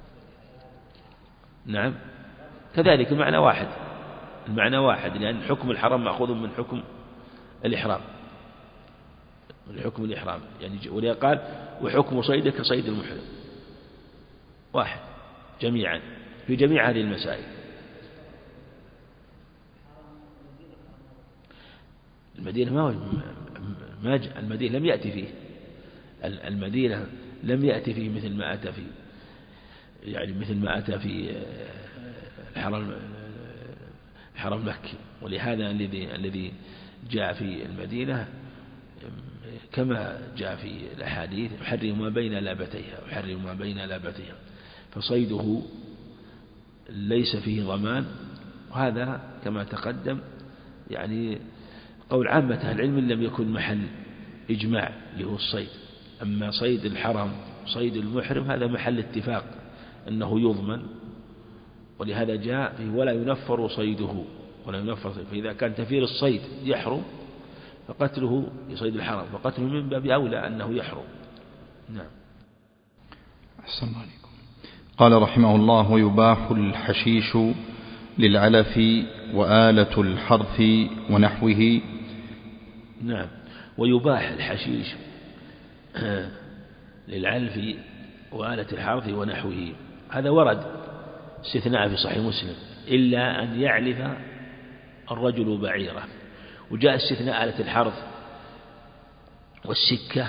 نعم كذلك المعنى واحد، المعنى واحد، لأن حكم الحرام مأخوذ من حكم الإحرام، من حكم الإحرام يعني، ولذا قال وحكم صيدك كصيد المحرم واحد جميعا في جميع هذه المسائل. المدينة المدينة لم يأتي فيه، المدينة لم يأتي فيه مثل ما أتى فيه، يعني مثل ما أتى في الحرم المكي، ولهذا الذي جاء في المدينة كما جاء في الأحاديث يحرم ما بين لابتيها، يحرم ما بين لابتيها، فصيده ليس فيه ضمان، وهذا كما تقدم يعني قول عامة أهل العلم لم يكن محل إجماع له الصيد. أما صيد الحرم صيد المحرم هذا محل اتفاق أنه يضمن، ولهذا جاء فيه ولا ينفر صيده، ولا ينفر صيده، فإذا كان تفير الصيد يحرم فقتله لصيد الحرم، فقتله من باب أولى أنه يحرم. نعم. أحسن الله عليكم. قال رحمه الله ويباح الحشيش للعلف وآلة الحرث ونحوه. نعم. ويباح الحشيش للعلف وآلة الحرث ونحوه، هذا ورد استثناء في صحيح مسلم إلا أن يعلف الرجل بعيره، وجاء استثناء آلة الحرث والسكة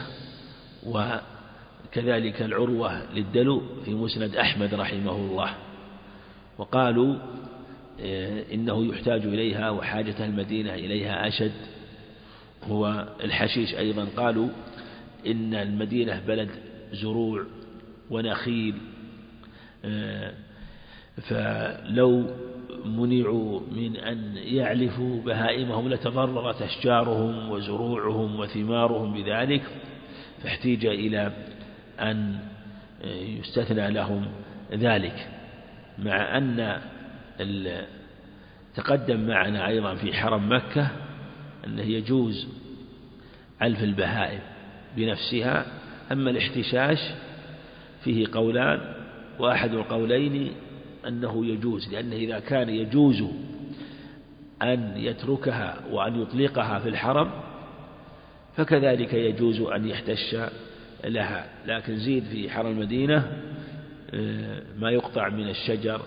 وكذلك العروة للدلو في مسند أحمد رحمه الله، وقالوا إنه يحتاج إليها وحاجة المدينة إليها أشد. هو الحشيش أيضا قالوا إن المدينة بلد زروع ونخيل، فلو منعوا من أن يعلفوا بهائمهم لتضررت أشجارهم وزروعهم وثمارهم بذلك، فاحتيج إلى أن يستثنى لهم ذلك، مع أن تقدم معنا أيضا في حرم مكة أنه يجوز علف البهائم بنفسها. أما الاحتشاش فيه قولان، وأحد القولين أنه يجوز، لأنه إذا كان يجوز أن يتركها وأن يطلقها في الحرم فكذلك يجوز أن يحتش لها، لكن زيد في حرم المدينة ما يقطع من الشجر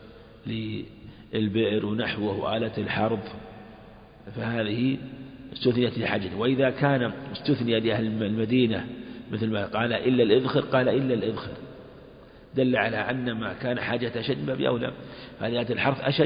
للبئر ونحوه وآلة الحرث، فهذه استثنيت لحاجة. وإذا كان استثني لأهل المدينة مثل ما قال إلا الإذخر، قال إلا الإذخر، دل على أن ما كان حاجة أشد ما بأولى، هذه آلة الحرث أشد،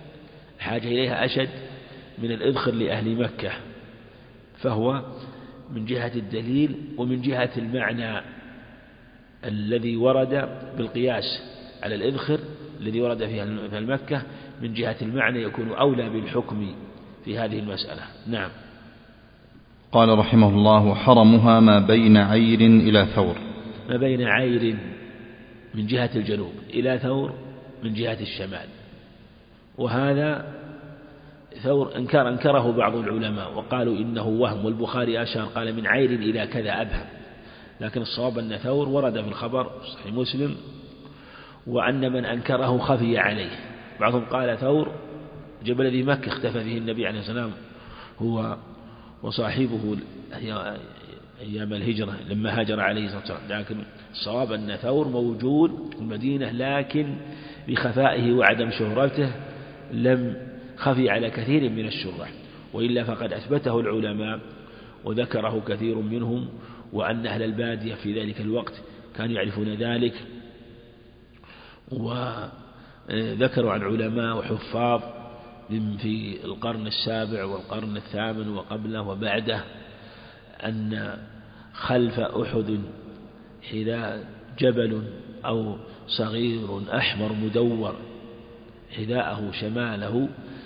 حاجة إليها أشد من الإذخر لأهل مكة، فهو من جهة الدليل ومن جهة المعنى الذي ورد بالقياس على الإذخر الذي ورد في المكة، من جهة المعنى يكون أولى بالحكم في هذه المسألة. نعم. قال رحمه الله: حرمها ما بين عير إلى ثور. ما بين عير من جهة الجنوب إلى ثور من جهة الشمال، وهذا ثور أنكره بعض العلماء وقالوا إنه وهم، والبخاري أشار قال من عير إلى كذا أبهم، لكن الصواب أن ثور ورد في الخبر صحيح مسلم، وأن من أنكره خفي عليه. بعضهم قال ثور جبل ذي مكة اختفى فيه النبي عليه السلام هو وصاحبه أيام الهجرة لما هاجر عليه الصلاة والسلام، لكن الصواب أن ثور موجود في المدينة، لكن بخفائه وعدم شهرته لم خفي على كثير من الشراح، وإلا فقد أثبته العلماء وذكره كثير منهم، وأن أهل البادية في ذلك الوقت كانوا يعرفون ذلك، وذكروا عن علماء وحفاظ في القرن السابع والقرن الثامن وقبله وبعده أن خلف أحد حذاء جبل أو صغير أحمر مدور حذاءه شماله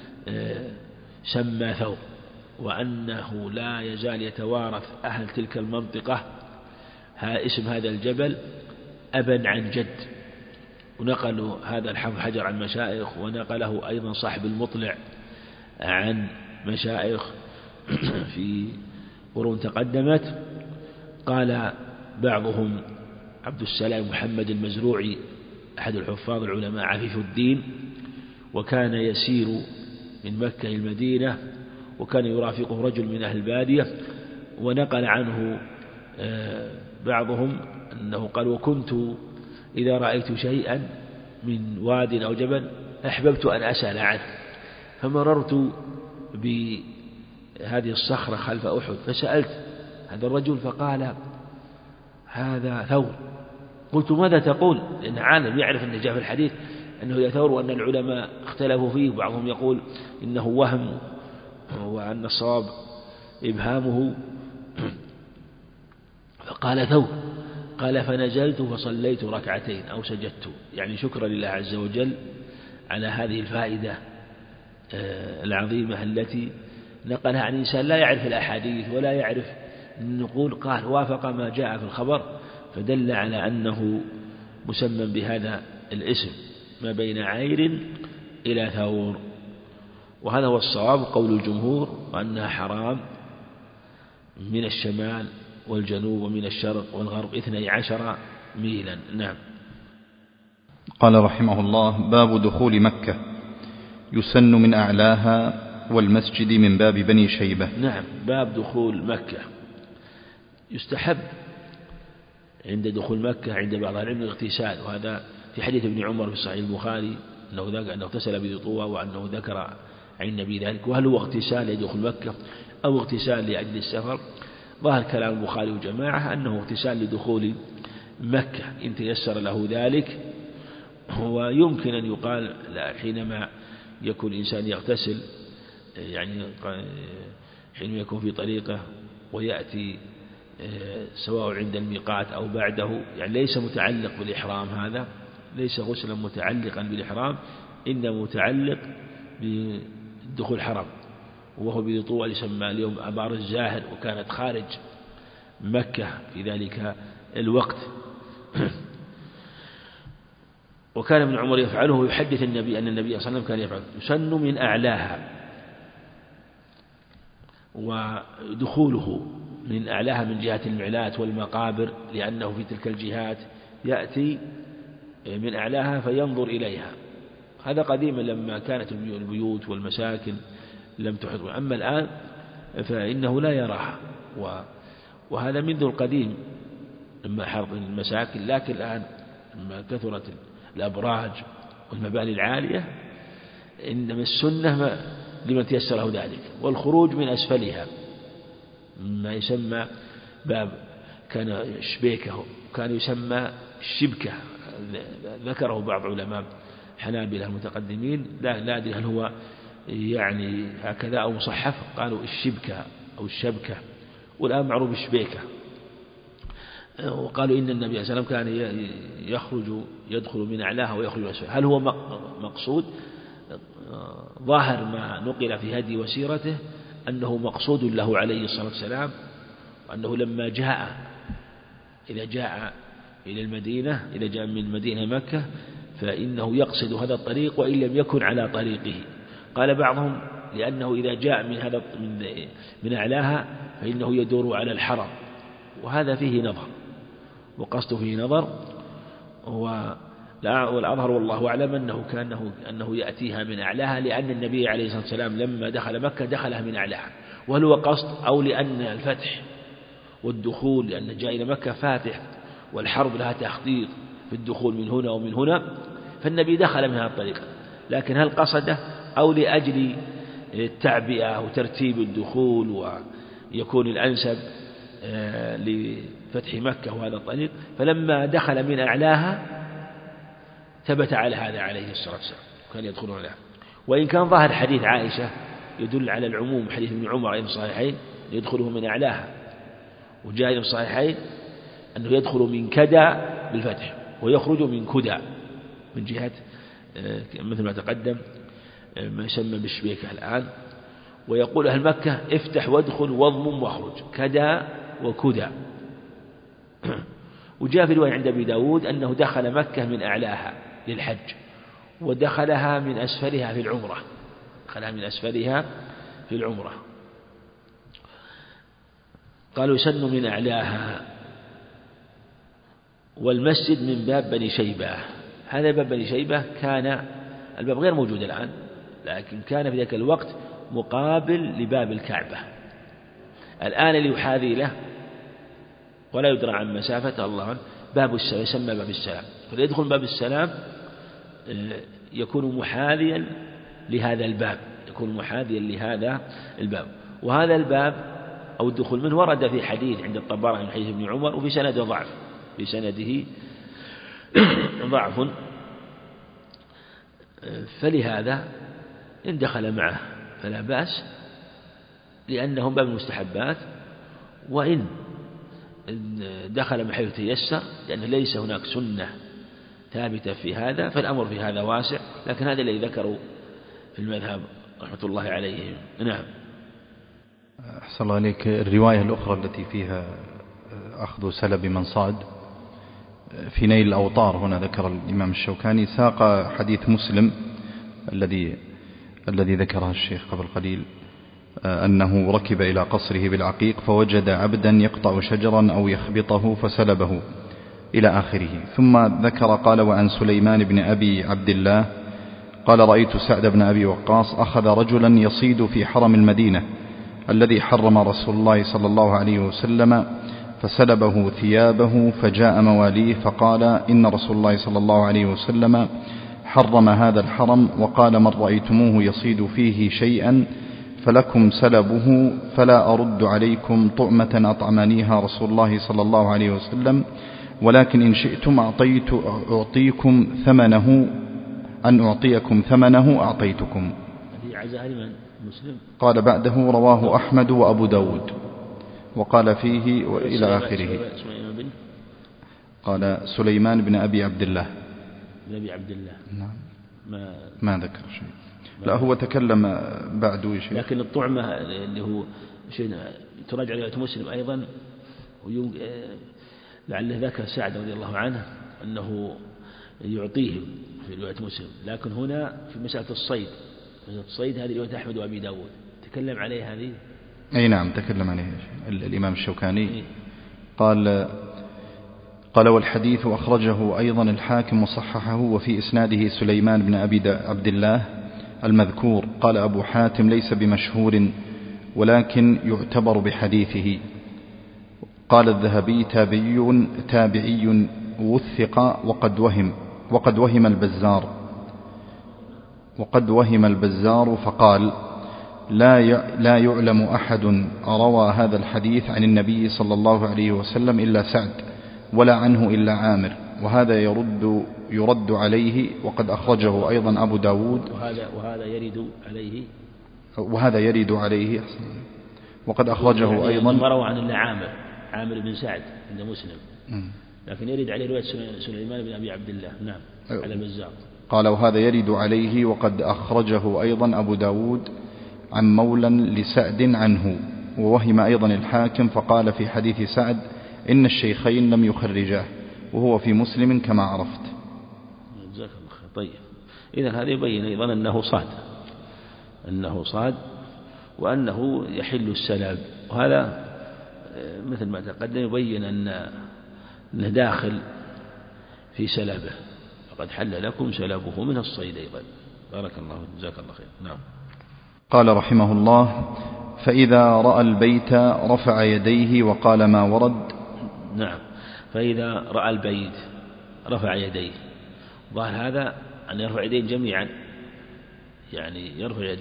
سمى ثور، وأنه لا يزال يتوارث أهل تلك المنطقة اسم هذا الجبل أبا عن جد. ونقلوا هذا الحافظ حجر عن مشايخ، ونقله أيضا صاحب المطلع عن مشايخ في قرون تقدمت. قال بعضهم عبد السلام محمد المزروعي أحد الحفاظ العلماء عفيف الدين، وكان يسير من مكة إلى المدينة، وكان يرافقه رجل من أهل البادية، ونقل عنه بعضهم أنه قال: وكنت إذا رأيت شيئا من واد أو جبل أحببت أن أسأل عنه، فمررت بهذه الصخرة خلف أحد فسألت هذا الرجل فقال: هذا ثور. قلت: ماذا تقول؟ لأن عالم يعرف أنه جاء في الحديث أنه ثور، وأن العلماء اختلفوا فيه، وبعضهم يقول إنه وهم وأن الصواب إبهامه. فقال: ثور. قال: فنزلت فصليت ركعتين أو سجدت، يعني شكرا لله عز وجل على هذه الفائدة العظيمة التي نقلها عن إنسان لا يعرف الأحاديث ولا يعرف النقول، قال وافق ما جاء في الخبر، فدل على أنه مسمى بهذا الاسم ما بين عير إلى ثور. وهذا هو الصواب قول الجمهور، وأنها حرام من الشمال والجنوب ومن الشرق والغرب 12 ميلا. نعم. قال رحمه الله: باب دخول مكة، يسن من أعلاها والمسجد من باب بني شيبة. نعم. باب دخول مكة، يستحب عند دخول مكة عند بعض العلم الاغتسال، وهذا في حديث ابن عمر في صحيح البخاري أنه اغتسل بذي طوى، وأنه ذكر عن النبي ذلك. وهل هو اغتسال لدخول مكة أو اغتسال لأجل السفر؟ ظاهر كلام البخاري وجماعة أنه اغتسال لدخول مكة إن تيسر له ذلك. ويمكن أن يقال حينما يكون الإنسان يغتسل، يعني حين يكون في طريقه ويأتي سواء عند الميقات أو بعده، يعني ليس متعلق بالإحرام، هذا ليس غسلا متعلقا بالإحرام، إنما متعلق بدخول الحرم، وهو بذي طوى يسمى اليوم أبار الزاهر، وكانت خارج مكة في ذلك الوقت. وكان ابن عمر يفعله ويحدث النبي أن النبي صلى الله عليه وسلم كان يفعله. يسن من أعلاها، ودخوله من أعلاها من جهة المعلات والمقابر، لأنه في تلك الجهات يأتي من أعلاها فينظر إليها. هذا قديما لما كانت البيوت والمساكن لم تحط، أما الآن فإنه لا يراها، وهذا منذ القديم لما حرق المساكن. لكن الآن لما كثرت الأبراج والمباني العالية، إنما السنة لمن تيسر له ذلك، والخروج من أسفلها ما يسمى باب كان شبيكه، كان يسمى الشبكة، ذكره بعض علماء حنابلة المتقدمين، لا أدري هل هو يعني هكذا أو مصحف، قالوا الشبكة أو الشبكة، والآن معروف بالشبيكة. وقالوا إن النبي صلى الله عليه وسلم كان يدخل من أعلاها ويخرج من أسفلها. هل هو مقصود؟ ظاهر ما نقل في هدي وسيرته أنه مقصود له عليه الصلاة والسلام، وأنه لما إذا جاء إلى المدينة، إذا جاء من المدينة مكة، فإنه يقصد هذا الطريق وإن لم يكن على طريقه. قال بعضهم لأنه إذا جاء من أعلاها فإنه يدور على الحرم، وهذا فيه نظر، وقصده فيه نظر. والأظهر والله أعلم أنه يأتيها من أعلاها، لأن النبي عليه الصلاة والسلام لما دخل مكة دخلها من أعلاها، وهل هو قصد أو لأن الفتح والدخول، لأن جاء إلى مكة فاتح والحرب لها تخطيط في الدخول من هنا ومن هنا، فالنبي دخل من هذا الطريق. لكن هل قصده أو لأجل التعبئة وترتيب الدخول ويكون الأنسب لفتح مكة وهذا الطريق، فلما دخل من أعلاها ثبت على هذا عليه الصلاة والسلام، كان يدخلون عليها. وإن كان ظاهر حديث عائشة يدل على العموم، حديث ابن عمر في الصحيحين يدخله من أعلاها، وجاء في الصحيحين أنه يدخل من كدى بالفتح ويخرج من كدى من جهة مثل ما تقدم ما يسمى بالشبيكة الآن. ويقول أهل مكة افتح وادخل واضمم واخرج، كدى وكدى. وجاء في رواية عند أبي داود أنه دخل مكة من أعلاها للحج، ودخلها من أسفلها في العمرة، دخلها من أسفلها في العمرة. قالوا يسن من أعلاها. والمسجد من باب بني شيبة، هذا باب بني شيبة كان الباب غير موجود الآن، لكن كان في ذاك الوقت مقابل لباب الكعبة. الآن اللي يحاذي له ولا يدرى عن مسافة الله باب السلام، يسمى باب السلام. فليدخل باب السلام يكون محاذيا لهذا الباب، يكون محاذيا لهذا الباب. وهذا الباب أو الدخول منه ورد في حديث عند الطبراني من حديث ابن عمر، وفي سنده ضعف، في سنده ضعف، فلهذا إن دخل معه فلا بأس، لأنهم باب المستحبات. وإن دخل من حيث تيسر، لأن ليس هناك سنة ثابتة في هذا، فالأمر في هذا واسع. لكن هذا الذي ذكروا في المذهب رحمة الله عليهم. نعم. أحسن الله عليك. الرواية الأخرى التي فيها أخذ سلب من صاد في نيل الأوطار، هنا ذكر الإمام الشوكاني ساق حديث مسلم الذي ذكره الشيخ قبل قليل، أنه ركب إلى قصره بالعقيق فوجد عبدا يقطع شجرا أو يخبطه فسلبه إلى آخره. ثم ذكر قال: وعن سليمان بن أبي عبد الله قال: رأيت سعد بن أبي وقاص أخذ رجلا يصيد في حرم المدينة الذي حرم رسول الله صلى الله عليه وسلم، فسلبه ثيابه، فجاء مواليه فقال: إن رسول الله صلى الله عليه وسلم حرم هذا الحرم، وقال: من رأيتموه يصيد فيه شيئا فلكم سلبه، فلا أرد عليكم طعمة أطعمانيها رسول الله صلى الله عليه وسلم، ولكن إن شئتم أعطيكم ثمنه أعطيتكم. قال بعده: رواه أحمد وأبو داود، وقال فيه وإلى آخره. قال سليمان بن أبي عبد الله. نعم. ما ذكر شيء. لا، هو تكلم بعد شيء. لكن الطعمة اللي هو شيء تراجع رواية مسلم أيضا، لعله ذكر سعد رضي الله عنه أنه يعطيهم في رواية مسلم. لكن هنا في مسألة الصيد هذه رواية أحمد وأبي داود تكلم عليها هذه. أي نعم، تكلم عليها الإمام الشوكاني. قال: والحديث أخرجه أيضا الحاكم وصححه، وفي إسناده سليمان بن أبي عبد الله المذكور. قال أبو حاتم: ليس بمشهور، ولكن يعتبر بحديثه. قال الذهبي: تابعي وثق وقد وهم البزار فقال: لا يعلم أحد روى هذا الحديث عن النبي صلى الله عليه وسلم إلا سعد، ولا عنه إلا عامر، وهذا يرد عليه، وقد أخرجه أيضا أبو داود. وهذا يرد عليه وقد أخرجه أيضا ما روى عن الله عامر بن سعد عند مسلم، لكن يرد عليه رواية سليمان بن أبي عبد الله. نعم على البزار. قال وهذا يرد عليه وقد أخرجه أيضا أبو داود عن مولى لسعد عنه، ووهم أيضا الحاكم فقال في حديث سعد إن الشيخين لم يخرجاه، وهو في مسلم كما عرفت. جزاك الله خير. طيب إذن هذا يبين أيضا أنه صاد وأنه يحل السلب، وهذا مثل ما تقدم يبين أنه داخل في سلبه، فقد حل لكم سلبه من الصيد أيضا. بارك الله جزاك الله خير. نعم. قال رحمه الله فإذا رأى البيت رفع يديه وقال ما ورد. نعم، فإذا رأى البيت رفع يديه، ظاهر هذا أن يرفع يديه جميعا، يعني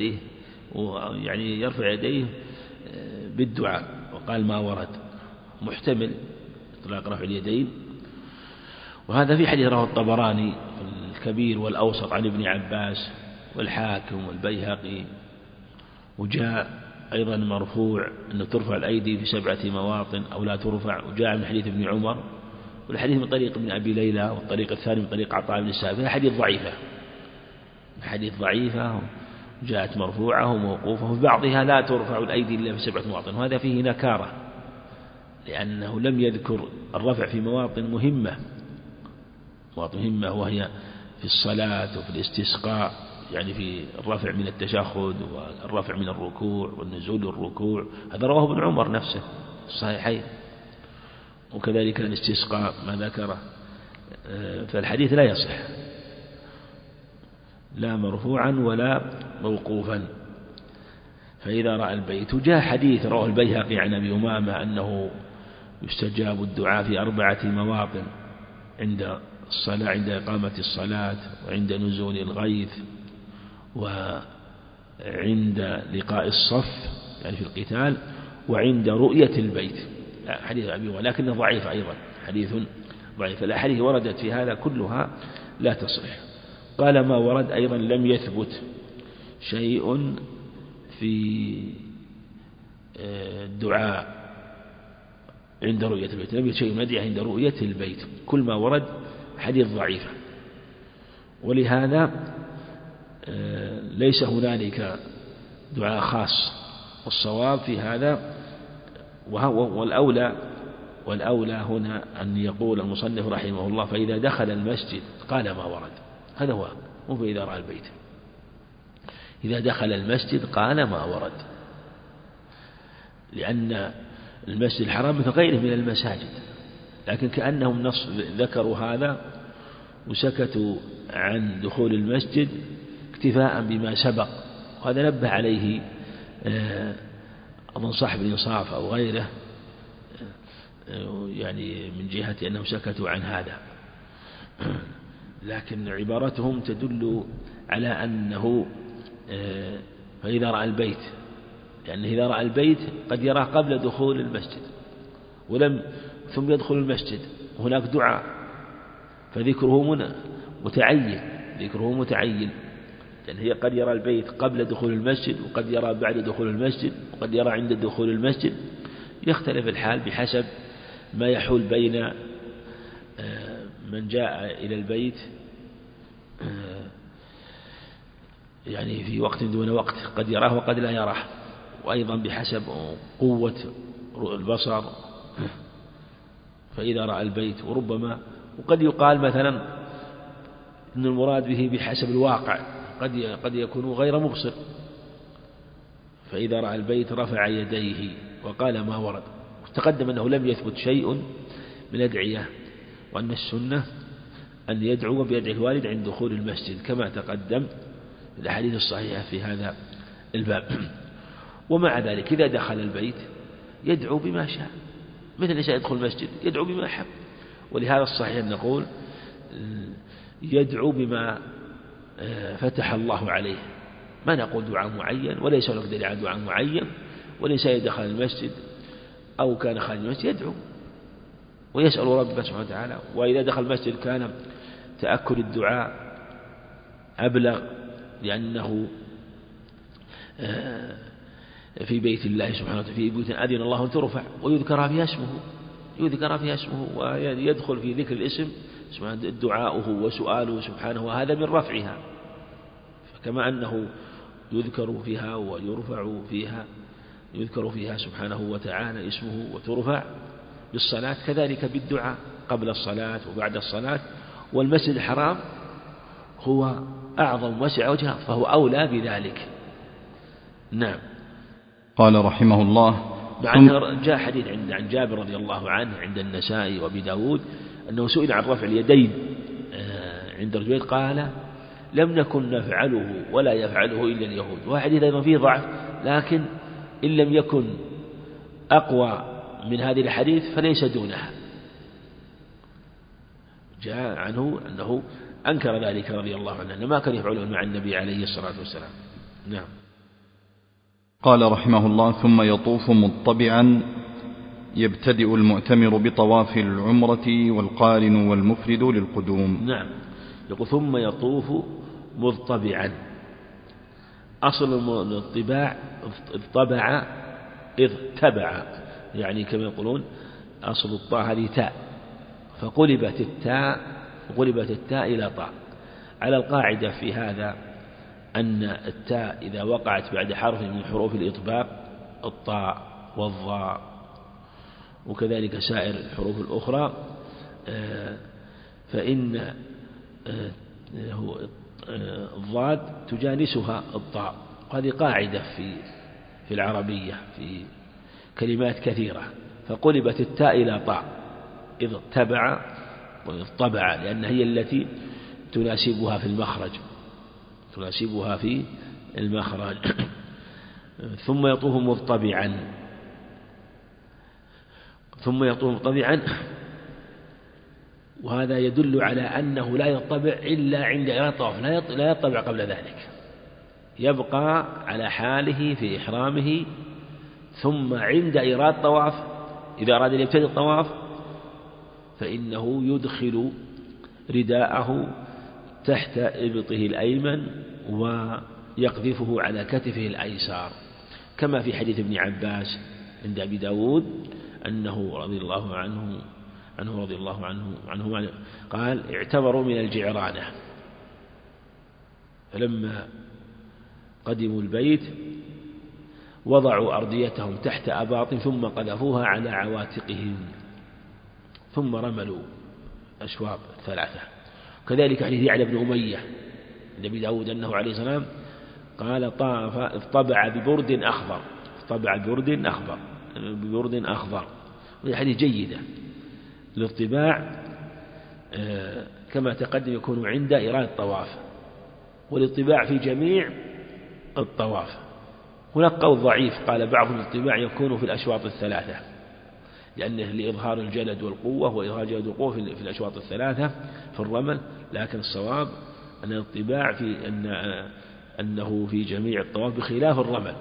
يرفع يديه بالدعاء، وقال ما ورد محتمل إطلاق رفع اليدين، وهذا في حديث رواه الطبراني في الكبير والأوسط عن ابن عباس والحاكم والبيهقي، وجاء أيضا مرفوع أنه ترفع الأيدي في 7 مواطن أو لا ترفع، وجاء من حديث ابن عمر، والحديث من طريق ابن أبي ليلى، والطريق الثاني من طريق عطاء بن السائب. هي حديث ضعيفة جاءت مرفوعة وموقوفة، وفي بعضها لا ترفع الأيدي إلا في 7 مواطن، وهذا فيه نكارة لأنه لم يذكر الرفع في مواطن مهمة، وهي في الصلاة وفي الاستسقاء، يعني في الرفع من التشهد والرفع من الركوع والنزول الركوع، هذا رواه ابن عمر نفسه في الصحيحين، وكذلك الاستسقاء ما ذكره، فالحديث لا يصح لا مرفوعا ولا موقوفا. فإذا رأى البيت، جاء حديث رواه البيهقي عن أبي أمامة أنه يستجاب الدعاء في 4 مواطن: عند الصلاة، عند إقامة الصلاة، وعند نزول الغيث، وعند لقاء الصف يعني في القتال، وعند رؤية البيت. حديث أبي أمامة لكنه ضعيف أيضا، حديث ضعيف. الأحاديث وردت في هذا كلها لا تصح. قال ما ورد أيضا لم يثبت شيء في الدعاء عند رؤية البيت، لم يثبت شيء مدعي عند رؤية البيت، كل ما ورد حديث ضعيفة، ولهذا ليس هنالك دعاء خاص. والصواب في هذا والأولى هنا أن يقول المصنف رحمه الله فإذا دخل المسجد قال ما ورد، هذا هو، مو فإذا رأى البيت. إذا دخل المسجد قال ما ورد، لأن المسجد الحرام مثل غيره من المساجد، لكن كأنهم ذكروا هذا وسكتوا عن دخول المسجد اكتفاء بما سبق، وهذا نبه عليه أظن صاحب الإنصاف أو غيره، يعني من جهة أنهم سكتوا عن هذا، لكن عبارتهم تدل على أنه فإذا رأى البيت، لأنه إذا رأى البيت قد يراه قبل دخول المسجد ثم يدخل المسجد، وهناك دعاء، فذكره متعين، لأن هي قد يرى البيت قبل دخول المسجد، وقد يرى بعد دخول المسجد، وقد يرى عند دخول المسجد، يختلف الحال بحسب ما يحول بين من جاء إلى البيت يعني في وقت دون وقت، قد يراه وقد لا يراه، وأيضا بحسب قوة البصر. فإذا رأى البيت، وقد يقال مثلا أن المراد به بحسب الواقع، قد يكون غير مبصر. فإذا رأى البيت رفع يديه وقال ما ورد. تقدم أنه لم يثبت شيء من الأدعية، وأن السنة أن يدعو بيدعي الوالد عند دخول المسجد كما تقدم في الأحاديث الصحيحة في هذا الباب. ومع ذلك إذا دخل البيت يدعو بما شاء، مثل الإنسان يدخل المسجد يدعو بما أحب، ولهذا الصحيح أن نقول يدعو بما فتح الله عليه، ما نقول دعاء معين، وليس له دليل على دعاء معين. والإنسان يدخل المسجد أو كان خارج المسجد يدعو ويسأل ربه سبحانه وتعالى، وإذا دخل المسجد كان تأكد الدعاء أبلغ، لأنه في بيت الله سبحانه وتعالى في بيوت أذن الله أن ترفع ويذكر فيها اسمه ويدخل في ذكر الاسم دعاؤه وسؤاله سبحانه، وهذا من رفعها. فكما أنه يذكر فيها ويرفع فيها، يذكر فيها سبحانه وتعالى اسمه وترفع بالصلاة، كذلك بالدعاء قبل الصلاة وبعد الصلاة. والمسجد الحرام هو أعظم وسع وجهه فهو أولى بذلك. نعم. قال رحمه الله مع أنه جاء حديث عن جابر رضي الله عنه عند النسائي وابي داود أنه سئل عن رفع اليدين عند الرجل قال لم نكن نفعله ولا يفعله إلا اليهود. وحديث أيضا فيه ضعف، لكن إن لم يكن أقوى من هذه الحديث فليس دونها. جاء عنه أنه أنكر ذلك رضي الله عنه أنه ما كان يفعله مع النبي عليه الصلاة والسلام. نعم. قال رحمه الله ثم يطوف مضطبعا، يبتدئ المعتمر بطواف العمرة والقارن والمفرد للقدوم. نعم. يقول ثم يطوف مضطبعا. أصل الاطباع اضطبع إذ تبع، يعني كما يقولون أصل الطاء هذه تاء فقلبت التاء إلى طاء. على القاعدة في هذا أن التاء إذا وقعت بعد حرف من حروف الإطباق الطاء والظاء وكذلك سائر الحروف الأخرى فإن الضاد تجانسها الطاء، وهذه قاعدة في العربية في كلمات كثيرة. فقلبت التاء إلى طاء إذ اتبع وإذ طبع، لأن هي التي تناسبها في المخرج. ثم يطوف مضطبعا، وهذا يدل على أنه لا يطبع إلا عند إرادة الطواف، لا يطبع قبل ذلك، يبقى على حاله في إحرامه، ثم عند إرادة الطواف إذا أراد أن يبتدئ الطواف فإنه يدخل رداءه تحت إبطه الأيمن ويقذفه على كتفه الأيسر، كما في حديث ابن عباس عند أبي داود أنه رضي الله عنه قال اعتبروا من الجعرانة، فلما قدموا البيت وضعوا أرديتهم تحت أباط ثم قذفوها على عواتقهم ثم رملوا أشواط 3. كذلك حديث يعلى بن أمية عند أبي داود أنه عليه السلام قال طاف اطبع ببرد أخضر. وهي حديث جيدة. الاطباع كما تقدم يكون عند إرادة الطواف، والاطباع في جميع الطواف. هناك قول ضعيف قال بعضهم الاطباع يكون في الأشواط 3 لأنه لإظهار الجلد والقوة، وإظهار الجلد والقوة في الأشواط 3 في الرمل، لكن الصواب أن الاطباع أنه في جميع الطواف بخلاف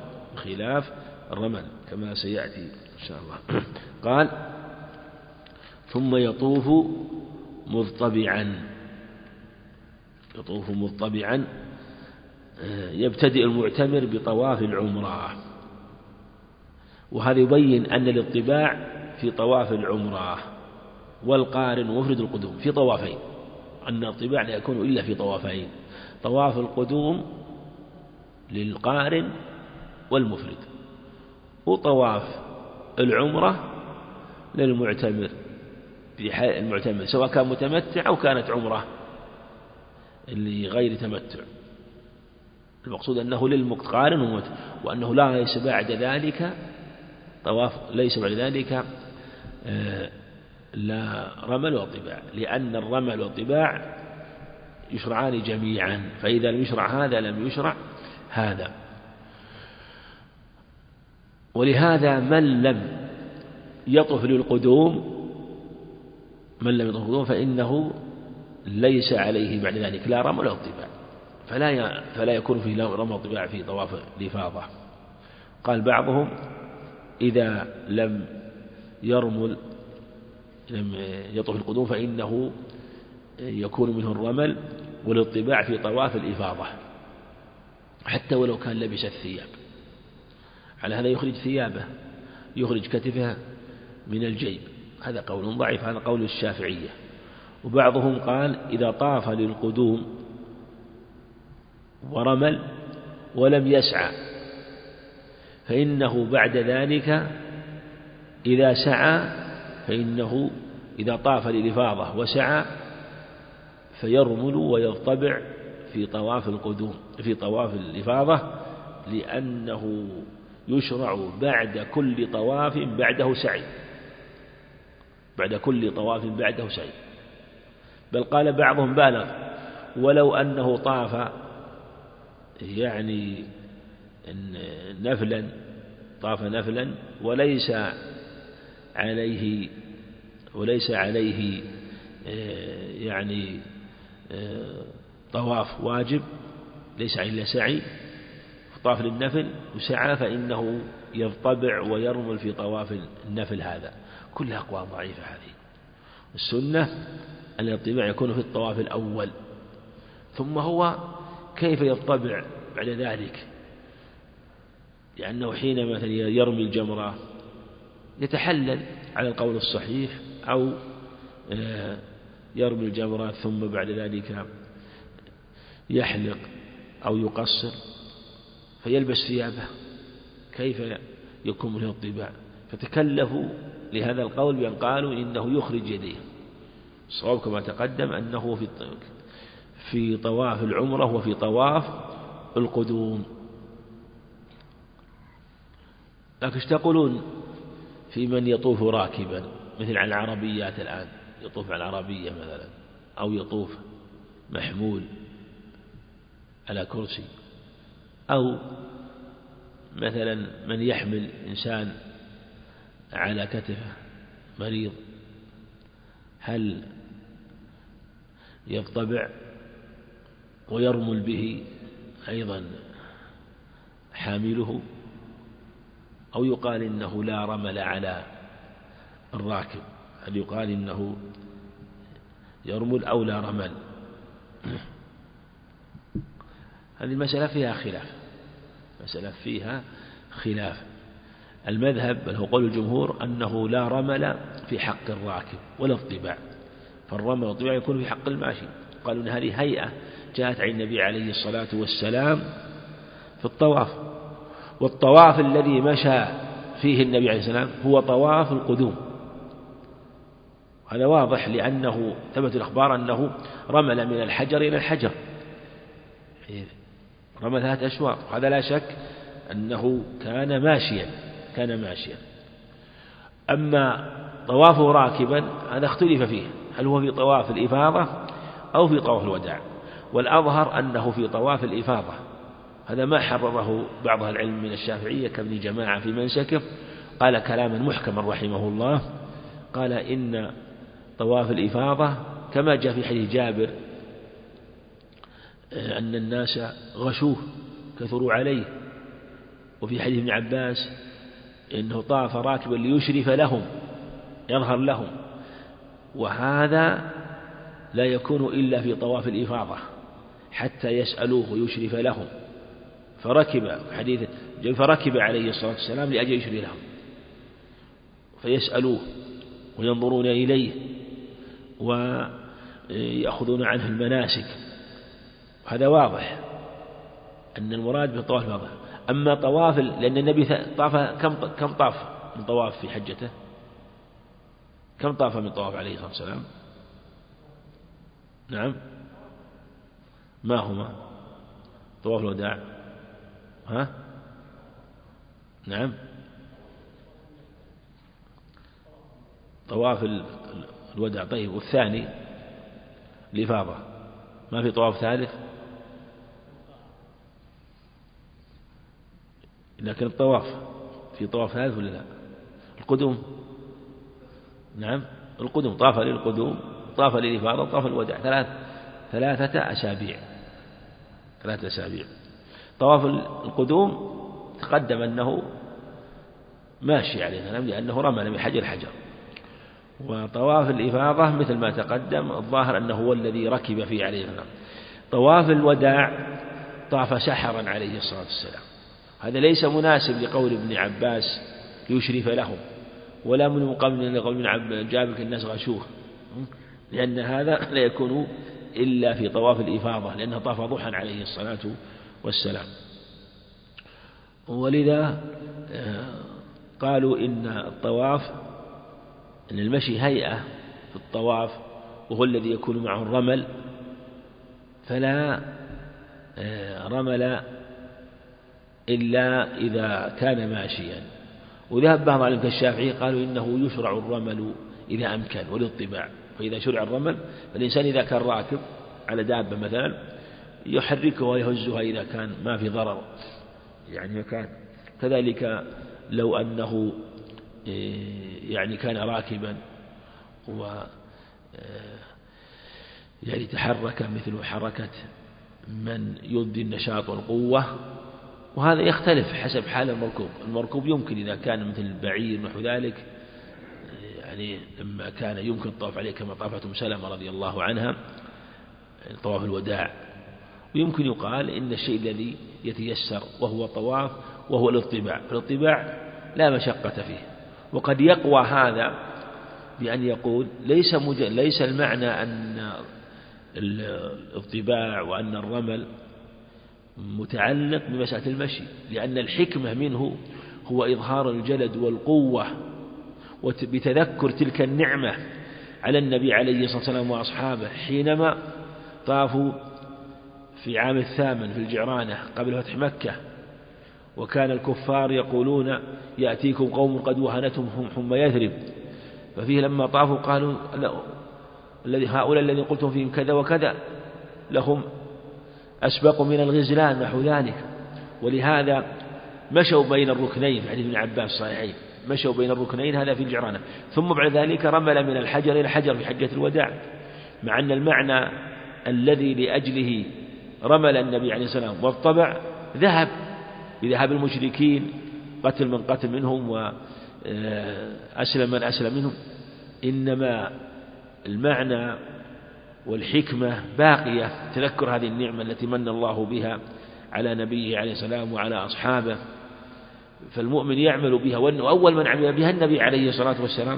الرمل كما سيأتي إن شاء الله. قال ثم يطوف مضطبعا يبتدئ المعتمر بطواف العمرة. وهذا يبين أن الاطباع في طواف العمرة والقارن ومفرد القدوم في طوافين، أن الطباع لا يكون إلا في طوافين، طواف القدوم للقارن والمفرد، وطواف العمرة للمعتمر المعتمر سواء كان متمتع أو كانت عمرة لغير تمتع. المقصود أنه للقارن وأنه ليس بعد ذلك لا رمل وطباع، لأن الرمل والطباع يشرعان جميعا، فإذا لم يشرع هذا لم يشرع هذا. ولهذا من لم يطف للقدوم فإنه ليس عليه بعد ذلك لا رمل ولا طباع، فلا يكون فيه رمل وطباع في طواف الإفاضة. قال بعضهم إذا لم يطف القدوم فإنه يكون منه الرمل والاطباع في طواف الإفاضة حتى ولو كان لبس الثياب، على هذا يخرج ثيابه، يخرج كتفه من الجيب. هذا قول ضعيف، هذا قول الشافعية. وبعضهم قال إذا طاف للقدوم ورمل ولم يسعى فإنه بعد ذلك إذا سعى، فإنه إذا طاف للإفاضة وسعى فيرمل ويضطبع في طواف القدوم في طواف الإفاضة، لأنه يشرع بعد كل طواف بعده سعي، بعد كل طواف بعده سعي. بل قال بعضهم بالغ ولو أنه طاف يعني نفلا، طاف نفلا وليس عليه يعني طواف واجب، ليس إلا سعي، طاف للنفل وسعى، فإنه يضطبع ويرمل في طواف النفل. هذا كلها أقوال ضعيفة. هذه السنة أن الاضطباع يكون في الطواف الأول، ثم هو كيف يضطبع بعد ذلك؟ لأنه حين مثلا يرمي الجمرة يتحلل على القول الصحيح، أو يرمي الجمرة ثم بعد ذلك يحلق أو يقصر فيلبس ثيابه، كيف يكون منه الطباع؟ فتكلفوا لهذا القول بأن قالوا إنه يخرج يديه. الصواب كما تقدم أنه في طواف العمرة وفي طواف القدوم. لكن ايش تقولون في من يطوف راكبا مثل على العربيات الآن، يطوف على العربية مثلا، أو يطوف محمول على كرسي، أو مثلا من يحمل إنسان على كتفه مريض، هل يضطبع ويرمل به أيضا حامله، أو يقال إنه لا رمل على الراكب؟ هل يقال إنه يرمل أو لا رمل؟ هذه المسألة فيها خلاف، مسألة فيها خلاف. المذهب بل هو قول الجمهور أنه لا رمل في حق الراكب ولا اضطباع، فالرمل والطباع يكون في حق الماشي. قالوا إن هذه هيئة جاءت عن النبي عليه الصلاة والسلام في الطواف، والطواف الذي مشى فيه النبي عليه السلام هو طواف القدوم. هذا واضح لأنه ثبت الأخبار أنه رمل من الحجر إلى الحجر، رمل 3 أشواط. هذا لا شك أنه كان ماشيا. أما طوافه راكبا هذا اختلف فيه، هل هو في طواف الإفاضة أو في طواف الوداع؟ والأظهر أنه في طواف الإفاضة. هذا ما حرره بعض العلم من الشافعية كابن جماعة في منسكه، قال كلاما محكما رحمه الله، قال إن طواف الإفاضة كما جاء في حديث جابر أن الناس غشوه كثروا عليه، وفي حديث ابن عباس إنه طاف راكبا ليشرف لهم، يظهر لهم، وهذا لا يكون إلا في طواف الإفاضة حتى يسألوه ويشرف لهم، فركب عليه الصلاة والسلام لأجل يشرف لهم، فيسألوه وينظرون إليه ويأخذون عنه المناسك. هذا واضح أن المراد بطواف الإفاضة. أما طواف لأن النبي طاف كم طاف من طواف في حجته؟ كم طاف من طواف عليه الصلاة والسلام؟ نعم، ما هما؟ طواف الوداع، نعم، طواف الوداع. طيب، والثاني الإفاضة، ما في طواف ثالث؟ لكن الطواف في طواف ثالث ولا لا؟ القدوم، نعم، القدوم، طاف للقدوم، طاف للإفاضة، طاف الوداع، 3 أسابيع. طواف القدوم تقدم أنه ماشي عليه السلام لأنه رمل من حجر حجر، وطواف الإفاضة مثل ما تقدم الظاهر أنه هو الذي ركب فيه عليه السلام. طواف الوداع طاف سحرا عليه الصلاة والسلام، هذا ليس مناسب لقول ابن عباس ليشرف لهم، ولا من مقابل لقول ابن جابر الناس غشوه، لأن هذا لا يكون إلا في طواف الإفاضة، لأنه طاف ضحى عليه الصلاة والسلام. ولذا قالوا إن الطواف، إن المشي هيئة في الطواف وهو الذي يكون معه الرمل، فلا رمل إلا إذا كان ماشيا. وذهب بعض العلماء كالشافعي قالوا إنه يشرع الرمل إذا أمكن والاطباع، فإذا شرع الرمل فالإنسان إذا كان راكب على دابة مثلا يحركها ويهزها إذا كان ما في ضرر يعني مكان. كذلك لو أنه يعني كان راكبا و يعني تحرك مثل حركة من يبدي النشاط والقوة، وهذا يختلف حسب حال المركوب. المركوب يمكن إذا كان مثل البعير نحو ذلك، يعني لما كان يمكن الطواف عليه كما طافت أم سلمة رضي الله عنها طواف الوداع. ويمكن يقال إن الشيء الذي يتيسر وهو طواف وهو الاطباع، الاطباع لا مشقة فيه. وقد يقوى هذا بأن يقول ليس المعنى أن الاطباع وأن الرمل متعلق بمسألة المشي، لأن الحكمة منه هو إظهار الجلد والقوة وبتذكر تلك النعمة على النبي عليه الصلاة والسلام وأصحابه حينما طافوا في عام 8 في الجعرانة قبل فتح مكة، وكان الكفار يقولون يأتيكم قوم قد وهنتهم حمى يثرب، ففيه لما طافوا قالوا هؤلاء الذين قلتم فيهم كذا وكذا لهم أسبق من الغزلان نحو ذلك. ولهذا مشوا بين الركنين في حديث ابن عباس صحيحين، مشوا بين الركنين هذا في الجعرانة، ثم بعد ذلك رمل من الحجر إلى الحجر في حجة الوداع، مع أن المعنى الذي لأجله رمل النبي عليه السلام والطبع ذهب بذهاب المشركين، قتل من قتل منهم وأسلم من أسلم منهم، إنما المعنى والحكمة باقية تذكر هذه النعمة التي من الله بها على نبيه عليه السلام وعلى أصحابه، فالمؤمن يعمل بها، وأول من عمل بها النبي عليه الصلاة والسلام.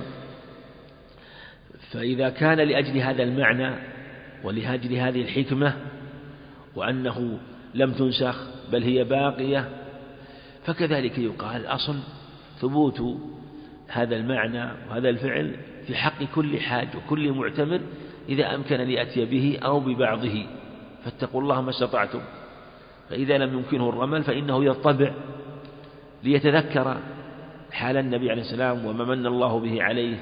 فإذا كان لأجل هذا المعنى ولأجل هذه الحكمة وأنه لم تنسخ بل هي باقية، فكذلك يقال الأصل ثبوت هذا المعنى وهذا الفعل في حق كل حاج وكل معتمر إذا أمكن أن يأتي به أو ببعضه، فاتقوا الله ما استطعتم. فإذا لم يمكنه الرمل فإنه يطبع ليتذكر حال النبي عليه السلام وما من الله به عليه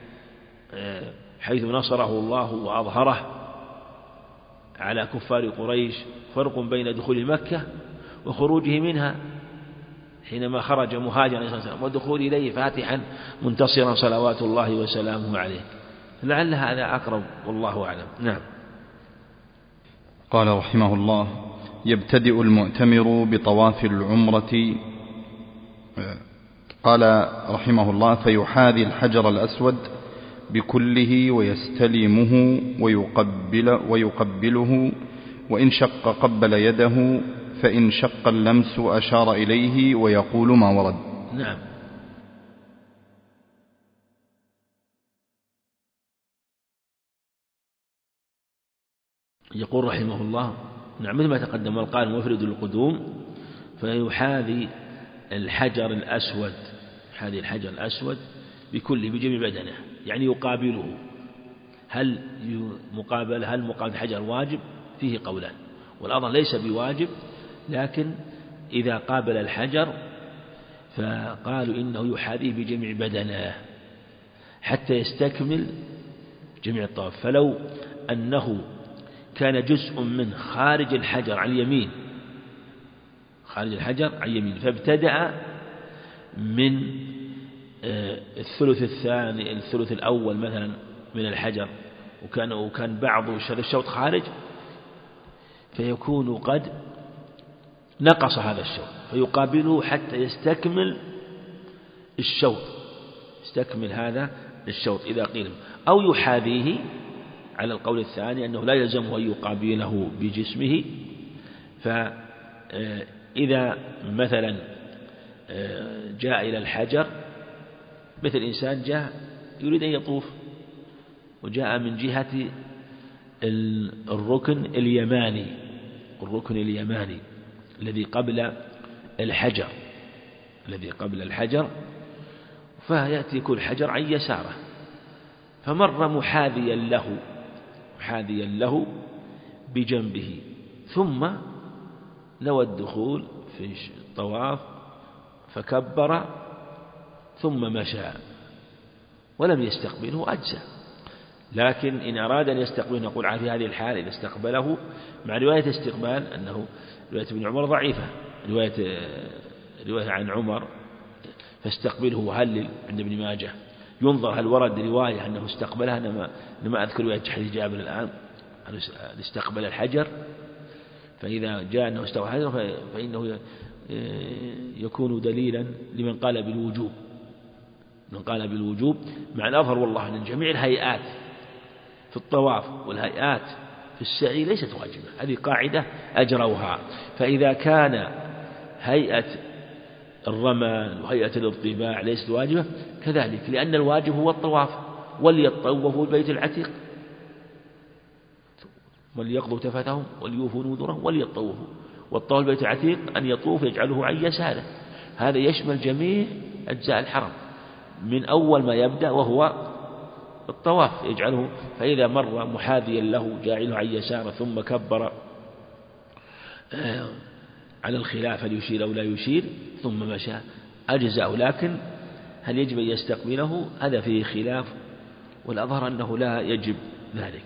حيث نصره الله وأظهره على كفار قريش. فرق بين دخول مكة وخروجه منها حينما خرج مهاجرا عليه الصلاة والسلام ودخول إليه فاتحا منتصرا صلوات الله وسلامه عليه، لعل هذا أقرب والله أعلم. نعم. قال رحمه الله: يبتدئ المعتمر بطواف العمرة. قال رحمه الله: فيحاذي الحجر الأسود بكله ويستلمه ويقبله، وإن شق قبل يده، فإن شق اللمس أشار إليه ويقول ما ورد. نعم. يقول رحمه الله: نعم، مثل ما تقدم القائل مفرد القدوم، فيحاذي الحجر الأسود، يحاذي الحجر الأسود بكله بجميع بدنه، يعني يقابله. هل مقابل الحجر واجب؟ فيه قولان، والأظهر ليس بواجب، لكن إذا قابل الحجر فقالوا إنه يحاذيه بجميع بدنه حتى يستكمل جميع الطواف. فلو أنه كان جزء من خارج الحجر على اليمين، خارج الحجر على اليمين، فابتدأ من الثلث الثاني الثلث الأول مثلا من الحجر، وكان بعض الشوط خارج، فيكون قد نقص هذا الشوط، فيقابله حتى يستكمل الشوط، يستكمل هذا الشوط إذا قيل، أو يحاذيه على القول الثاني أنه لا يلزمه أن يقابله بجسمه. فإذا مثلا جاء إلى الحجر، مثل إنسان جاء يريد أن يطوف وجاء من جهة الركن اليماني الذي قبل الحجر، فيأتي كل حجر عن يساره، فمر محاذيا له بجنبه، ثم نوى الدخول في الطواف فكبر ثم مشى ولم يستقبله أجزى. لكن إن أراد أن يستقبله نقول في هذه الحال إذا استقبله مع رواية استقبال، أنه رواية ابن عمر ضعيفة، رواية عن عمر فاستقبله وهلل عند ابن ماجه، ينظر هل ورد رواية أنه استقبلها. أنا ما أذكر رواية حديث جابر الآن استقبل الحجر، فإذا جاء أنه استقبل الحجر فإنه يكون دليلا لمن قال بالوجوب، مع الأظهر والله أن جميع الهيئات في الطواف والهيئات في السعي ليست واجبة، هذه قاعدة أجروها. فإذا كان هيئة الرمل وهيئة الارتباع ليست واجبة كذلك، لأن الواجب هو الطواف، وليطوفوا البيت العتيق وليقضوا تفثهم وليوفوا نذورهم وليطوفوا، والطواف البيت العتيق أن يطوف يجعله عن يساره، هذا يشمل جميع أجزاء الحرم من أول ما يبدأ وهو الطواف يجعله، فإذا مر محاذيا له جاعله عن يساره ثم كبر على الخلاف هل يشير أو لا يشير ثم مشى أجزاء. لكن هل يجب أن يستقبله؟ هذا فيه خلاف، والأظهر أنه لا يجب ذلك.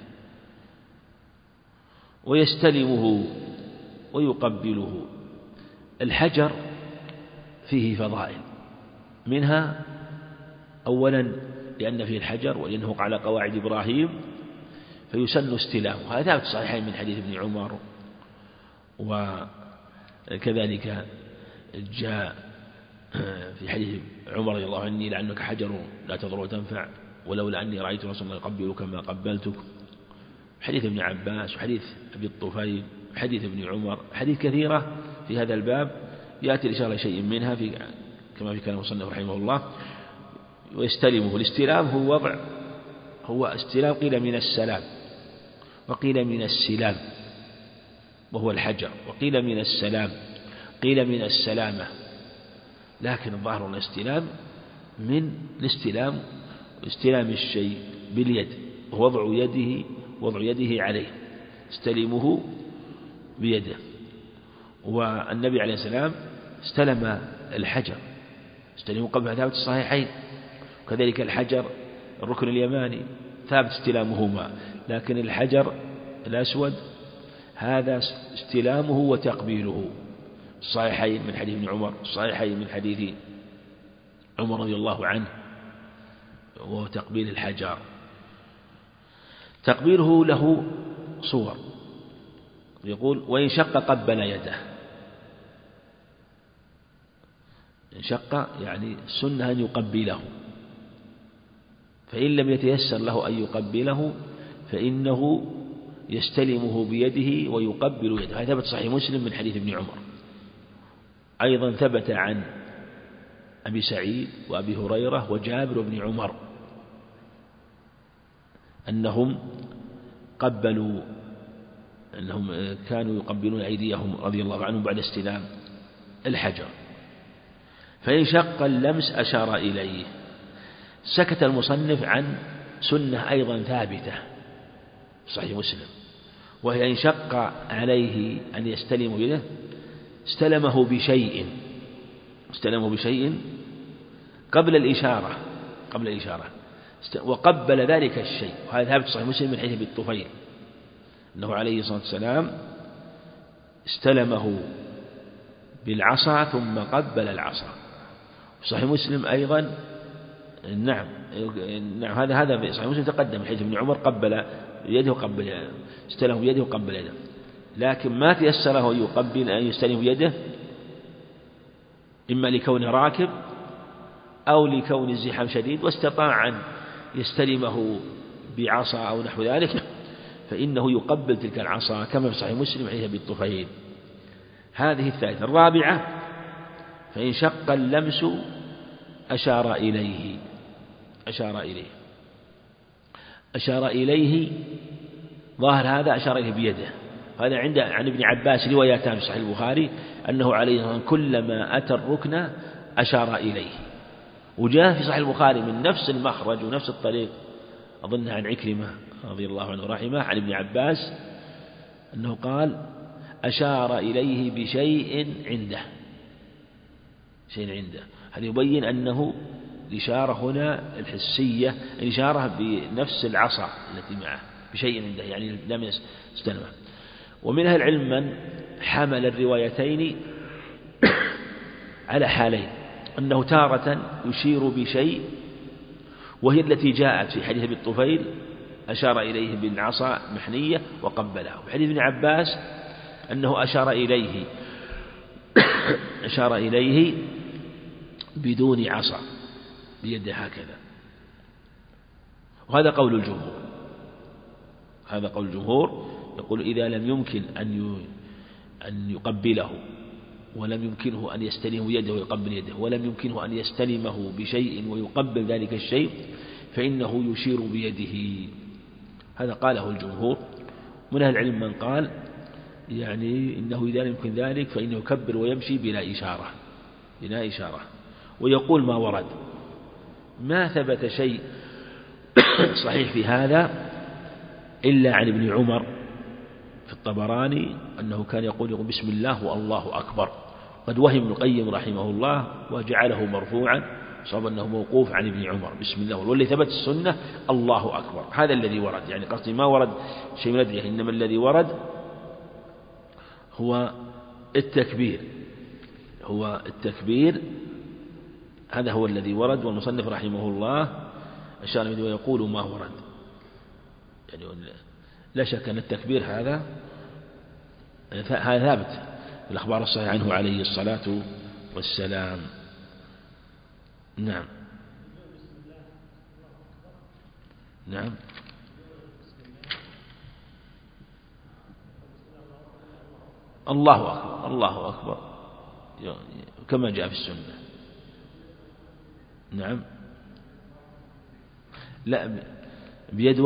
ويستلمه ويقبله. الحجر فيه فضائل، منها أولا لأن فيه الحجر ولأنه على قواعد إبراهيم فيسن استلامه، هذا ثابت صحيحين من حديث ابن عمر، وكذلك جاء في حديث عمر رضي الله عنه لأنك حجر لا تضر وتنفع ولولا أني رأيت رسول الله يقبلك ما قبلتك، حديث ابن عباس وحديث أبي الطفيل وحديث ابن عمر، حديث كثيرة في هذا الباب يأتي الإشارة شيء منها كما في كلام المصنف رحمه الله. ويستلمه، الاستلام هو استلام قيل من السلام وقيل من السلام وهو الحجر، وقيل من السلام قيل من السلامة، لكن الظاهر الاستلام من استلام الشيء باليد ووضع يده عليه، استلمه بيده. والنبي عليه السلام استلم الحجر، استلمه قبل ثابت الصحيحين، وكذلك الحجر الركن اليماني ثابت استلامهما، لكن الحجر الأسود هذا استلامه وتقبيله، الصحيحين من حديث ابن عمر، الصحيحين من حديث عمر رضي الله عنه، وهو تقبيل الحجر. تقبيله له صور، يقول وإن شق قبل يده، إن شق يعني السنة أن يقبله، فإن لم يتيسر له أن يقبله فإنه يستلمه بيده ويقبل يده. هذا ثبت صحيح مسلم من حديث ابن عمر. أيضا ثبت عن أبي سعيد وأبي هريرة وجابر بن عمر أنهم كانوا يقبلون أيديهم رضي الله عنهم بعد استلام الحجر. فإن شق اللمس أشار إليه. سكت المصنف عن سنة أيضا ثابتة صحيح مسلم، وهي إن شق عليه أن يستلم يده استلمه بشيء قبل الإشارة وقبل ذلك الشيء، وهذا ثابت صحيح مسلم من حديث أبي الطفيل أنه عليه الصلاة والسلام استلمه بالعصا ثم قبل العصا. صحيح مسلم أيضا نعم هذا في صحيح مسلم تقدم حديث ابن عمر قبل يده وقبل استلمه بيده وقبل يده، لكن ما تيسره يقبل أن يستلم يده إما لكونه راكب أو لكون الزحام شديد واستطاع أن يستلمه بعصا أو نحو ذلك، فإنه يقبل تلك العصا كما في صحيح مسلم حديث أبي الطفيل. هذه الثالثة. الرابعة فإن شق اللمس أشار إليه ظاهر هذا أشار إليه بيده. هذا عن ابن عباس روايتان في صحيح البخاري أنه عليه الصلاة والسلام كلما أتى الركن أشار إليه. وجاء في صحيح البخاري من نفس المخرج ونفس الطريق أظن عن عكرمة رضي الله عنه ورحمه عن ابن عباس أنه قال أشار إليه بشيء عنده. هذا يبين أنه الإشارة هنا الحسية، الإشارة بنفس العصا التي معه بشيء عنده، يعني لم يستلمه. ومن أهل العلم من حمل الروايتين على حالين، أنه تارة يشير بشيء وهي التي جاءت في حديث أبي الطفيل أشار إليه بالعصا محنية وقبله، وفي حديث ابن عباس أنه أشار إليه بدون عصا بيده هكذا. وهذا قول الجمهور، يقول إذا لم يمكن أن يقبله ولم يمكنه أن يستلمه يده ويقبل يده ولم يمكنه أن يستلمه بشيء ويقبل ذلك الشيء فإنه يشير بيده. هذا قاله الجمهور. من أهل العلم من قال يعني إنه إذا لم يمكن ذلك فإنه يكبر ويمشي بلا إشارة. ويقول ما ورد، ما ثبت شيء صحيح في هذا إلا عن ابن عمر في الطبراني أنه كان يقول بسم الله والله أكبر. قد وهم ابن القيم رحمه الله وجعله مرفوعا، صاب أنه موقوف عن ابن عمر بسم الله، والذي ثبت السنة الله أكبر. هذا الذي ورد، يعني قصدي ما ورد شيء من أدريه، إنما الذي ورد هو التكبير. هذا هو الذي ورد. والمصنف رحمه الله أشار إليه ويقول ما ورد، يعني لا شك أن التكبير هذا ثابت في الأخبار الصحيحة عنه عليه الصلاة والسلام. نعم الله أكبر كما جاء في السنة. نعم لا، بيد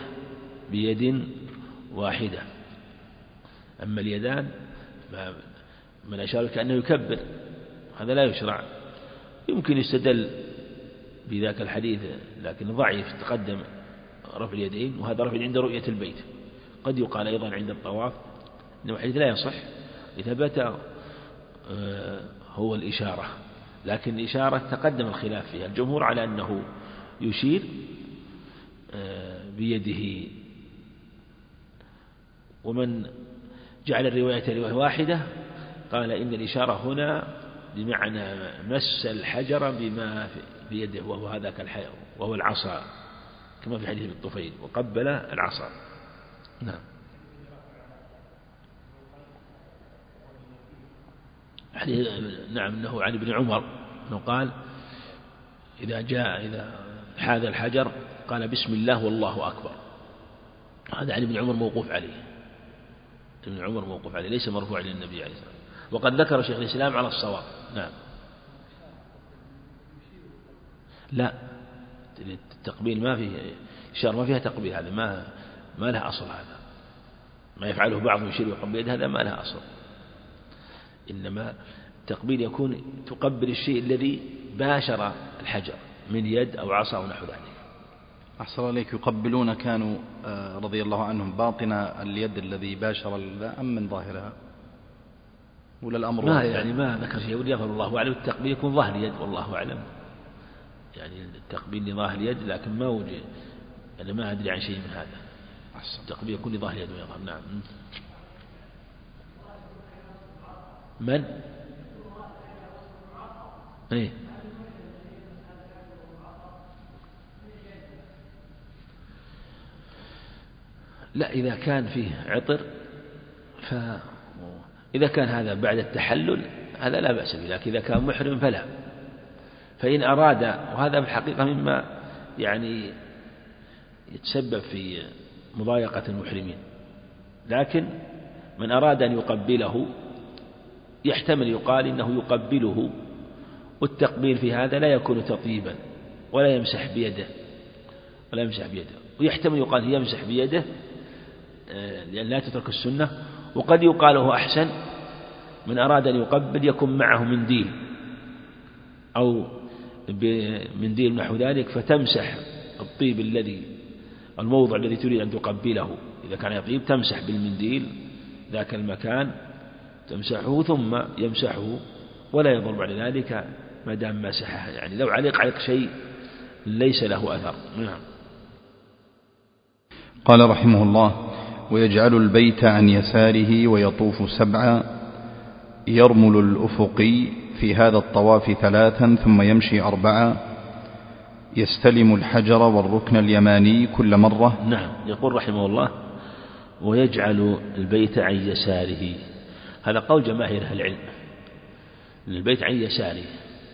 واحدة. أما اليدان من أشار كأنه يكبر، هذا لا يشرع. يمكن يستدل بذاك الحديث لكن ضعيف، تقدم رفع اليدين، وهذا رفع عند رؤية البيت. قد يقال أيضا عند الطواف، إنه الحديث لا يصح. إذا هو الإشارة، لكن الإشارة تقدم الخلاف فيها. الجمهور على أنه يشير بيده، ومن جعل الرواية رواية واحدة قال إن الإشارة هنا بمعنى مس الحجر بما في يده، وهو هذاك الحجر وهو العصا، كما في حديث الطفيل وقبل العصا. نعم أنه عن ابن عمر أنه قال إذا حاذ الحجر قال بسم الله والله أكبر. هذا عن ابن عمر موقوف عليه، ليس مرفوع للنبي عليه الصلاة والسلام. وقد ذكر شيخ الإسلام على الصواب. نعم لا، التقبيل ما فيه إشارة، ما فيها تقبيل، هذا ما له أصل. هذا ما يفعله بعض يشير ويقبل، هذا ما له أصل. إنما التقبيل يكون تقبل الشيء الذي باشر الحجر من يد أو عصا أو نحو ذلك. أحسن عليك. يقبلون كانوا رضي الله عنهم باطن اليد الذي باشر أم من ظاهرها؟ ولا الأمر ما ذكر شيء، وليغفر الله أعلم. التقبيل يكون ظاهر اليد والله أعلم، يعني التقبيل لظاهر اليد، لكن ما وجد، أنا ما أدري عن شيء من هذا. التقبيل يكون لظاهر اليد ويظهر. نعم من إيه؟ لا، إذا كان فيه عطر، إذا كان هذا بعد التحلل هذا لا بأس به، لكن إذا كان محرم فلا. فإن أراد، وهذا في الحقيقة مما يعني يتسبب في مضايقة المحرمين، لكن من أراد أن يقبله يحتمل يقال إنه يقبله والتقبيل في هذا لا يكون تطيبا ولا يمسح بيده ويحتمل يقال يمسح بيده لأن لا تترك السنة، وقد يقال هو أحسن من أراد أن يقبل يكون معه منديل أو بمنديل نحو ذلك، فتمسح الطيب الموضع الذي تريد أن تقبله، إذا كان يطيب تمسح بالمنديل ذاك المكان تمسحه ثم يمسحه ولا يضر بعد ذلك ما دام مسحه، يعني لو علق شيء ليس له أثر. نعم. قال رحمه الله: ويجعل البيت عن يساره ويطوف 7، يرمل الأفقي في هذا الطواف 3 ثم يمشي 4، يستلم الحجر والركن اليماني كل مرة. نعم. يقول رحمه الله: ويجعل البيت عن يساره، هذا قول جماهير أهل العلم، البيت عن يساره،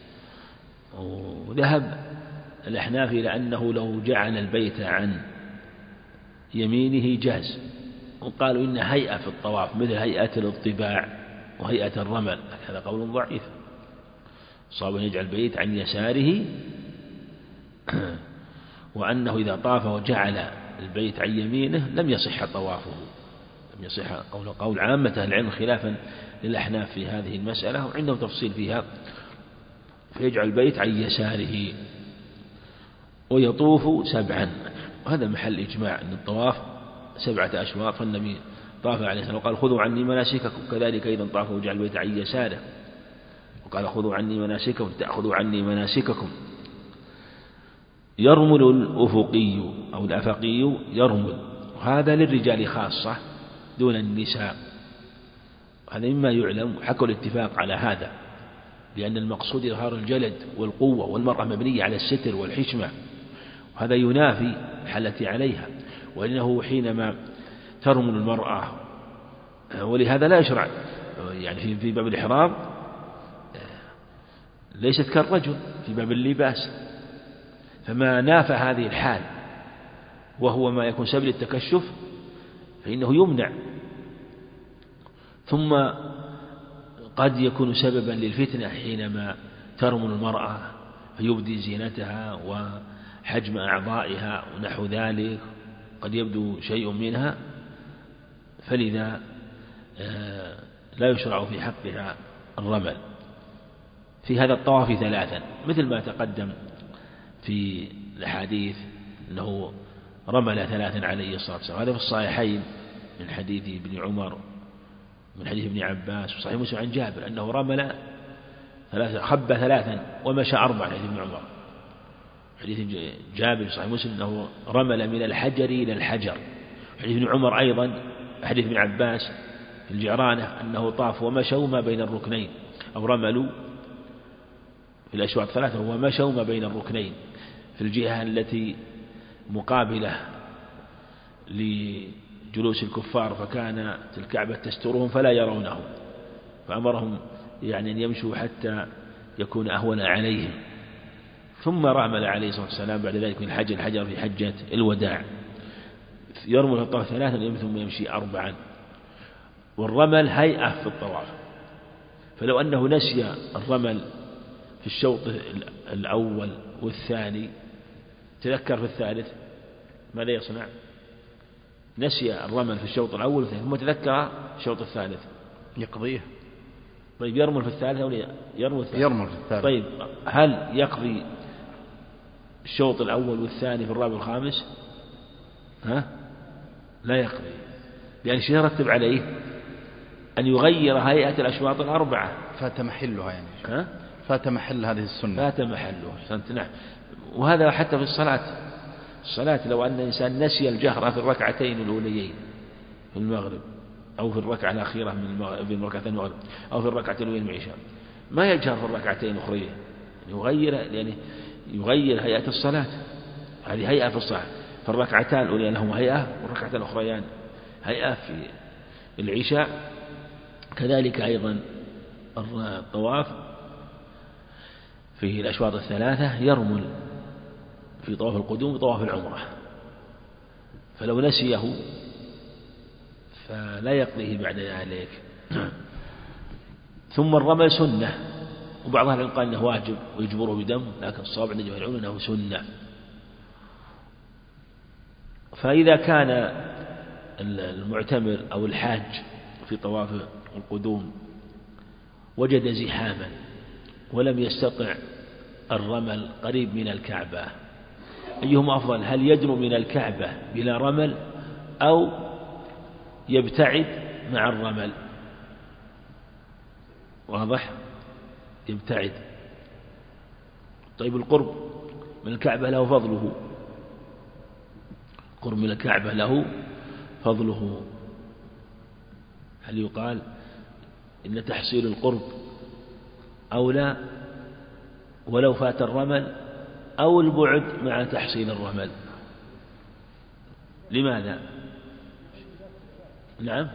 وذهب الأحناف إلى أنه لو جعل البيت عن يمينه جاز، وقالوا إن هيئة في الطواف مثل هيئة الاضطباع وهيئة الرمل، هذا قول ضعيف. صاب أن يجعل البيت عن يساره، وأنه إذا طاف وجعل البيت عن يمينه لم يصح طوافه، لم يصح قول عامة أهل العلم خلافا للأحناف في هذه المسألة، وعنده تفصيل فيها. فيجعل البيت عن يساره ويطوف 7، وهذا محل إجماع أن الطواف 7 أشواط، فالنبي طاف عليه الصلاة والسلام وقال: خذوا عني مناسككم، كذلك أيضا طاف وجعل البيت عن يساره وقال: خذوا عني مناسككم تأخذوا عني مناسككم. يرمل الأفقي أو الأفقي يرمل، وهذا للرجال خاصة دون النساء، هذا مما يعلم، حكوا الاتفاق على هذا، لأن المقصود إظهار الجلد والقوة، والمرأة مبنية على الستر والحشمة، وهذا ينافي التي عليها، وإنه حينما ترمل المرأة، ولهذا لا يشرع يعني في باب الإحرام ليست كالرجل في باب اللباس، فما نافى هذه الحال وهو ما يكون سبب التكشف فإنه يمنع، ثم قد يكون سببا للفتنة حينما ترمل المرأة فيبدي زينتها وحجم أعضائها ونحو ذلك، قد يبدو شيء منها، فلذا لا يشرع في حقها الرمل. في هذا الطواف 3 مثل ما تقدم في الحديث أنه رمل 3 عليه الصلاة والسلام، هذا في الصحيحين من حديث ابن عمر من حديث ابن عباس، وصحيح مسلم عن جابر أنه رمل 3 خب 3 ومشى 4، حديث ابن عمر. حديث جابر صحيح مسلم أنه رمل من الحجر إلى الحجر. حديث ابن عمر أيضا حديث ابن عباس في الجعرانة أنه طاف ومشوا ما بين الركنين، أو رملوا في الأشواط 3 ومشوا ما بين الركنين في الجهة التي مقابلة لجلوس الكفار، فكانت الكعبة تسترهم فلا يرونهم، فأمرهم يعني أن يمشوا حتى يكون أهون عليهم، ثم رمل عليه الصلاة والسلام بعد ذلك من الحجر في حجة الوداع. يرمل الطواف 3 ثم يمشي 4، والرمل هيئة في الطواف، فلو أنه نسي الرمل في الشوط الأول والثاني تذكر في الثالث ماذا يصنع؟ نسي الرمل في الشوط الأول والثاني ثم تذكر الشوط الثالث يقضيه. طيب يرمل في الثالث أو يرمل في الثالث؟ يرمل في الثالث. طيب هل يقضي الشوط الأول والثاني في الرابع والخامس؟ لا يقضي، لأن الشيء يرتب عليه أن يغير هيئة الأشواط 4. فات محلها يعني فات محل هذه السنة، فات محله. نعم. وهذا حتى في الصلاة لو أن الإنسان نسي الجهر في الركعتين الأوليين في المغرب، أو في الركعة الأخيرة في الركعتين المغرب، أو في الركعتين الأولين من العشاء، ما يجهر في الركعتين الأخرين، يعني يغير هيئة الصلاة. هذه هيئة في الصلاة، فالركعتان الأوليان لهم هيئة والركعتان الأخريان هيئة في العشاء. كذلك أيضا الطواف فيه الأشواط 3 يرمل في طواف القدوم وطواف العمرة، فلو نسيه فلا يقضيه بعد ذلك. ثم الرمل سنة، وبعض أهل العلم قال أنه واجب ويجبره بدم، لكن الصواب عند جماهير العلماء أنه سنة. فإذا كان المعتمر أو الحاج في طواف القدوم وجد زحاما ولم يستطع الرمل قريب من الكعبة، أيهما أفضل؟ هل يدنو من الكعبة بلا رمل أو يبتعد مع الرمل؟ واضح؟ يبتعد. طيب القرب من الكعبة له فضله، قرب من الكعبة له فضله، هل يقال إن تحصيل القرب أولى ولو فات الرمل أو البعد مع تحصيل الرمل؟ لماذا؟ نعم،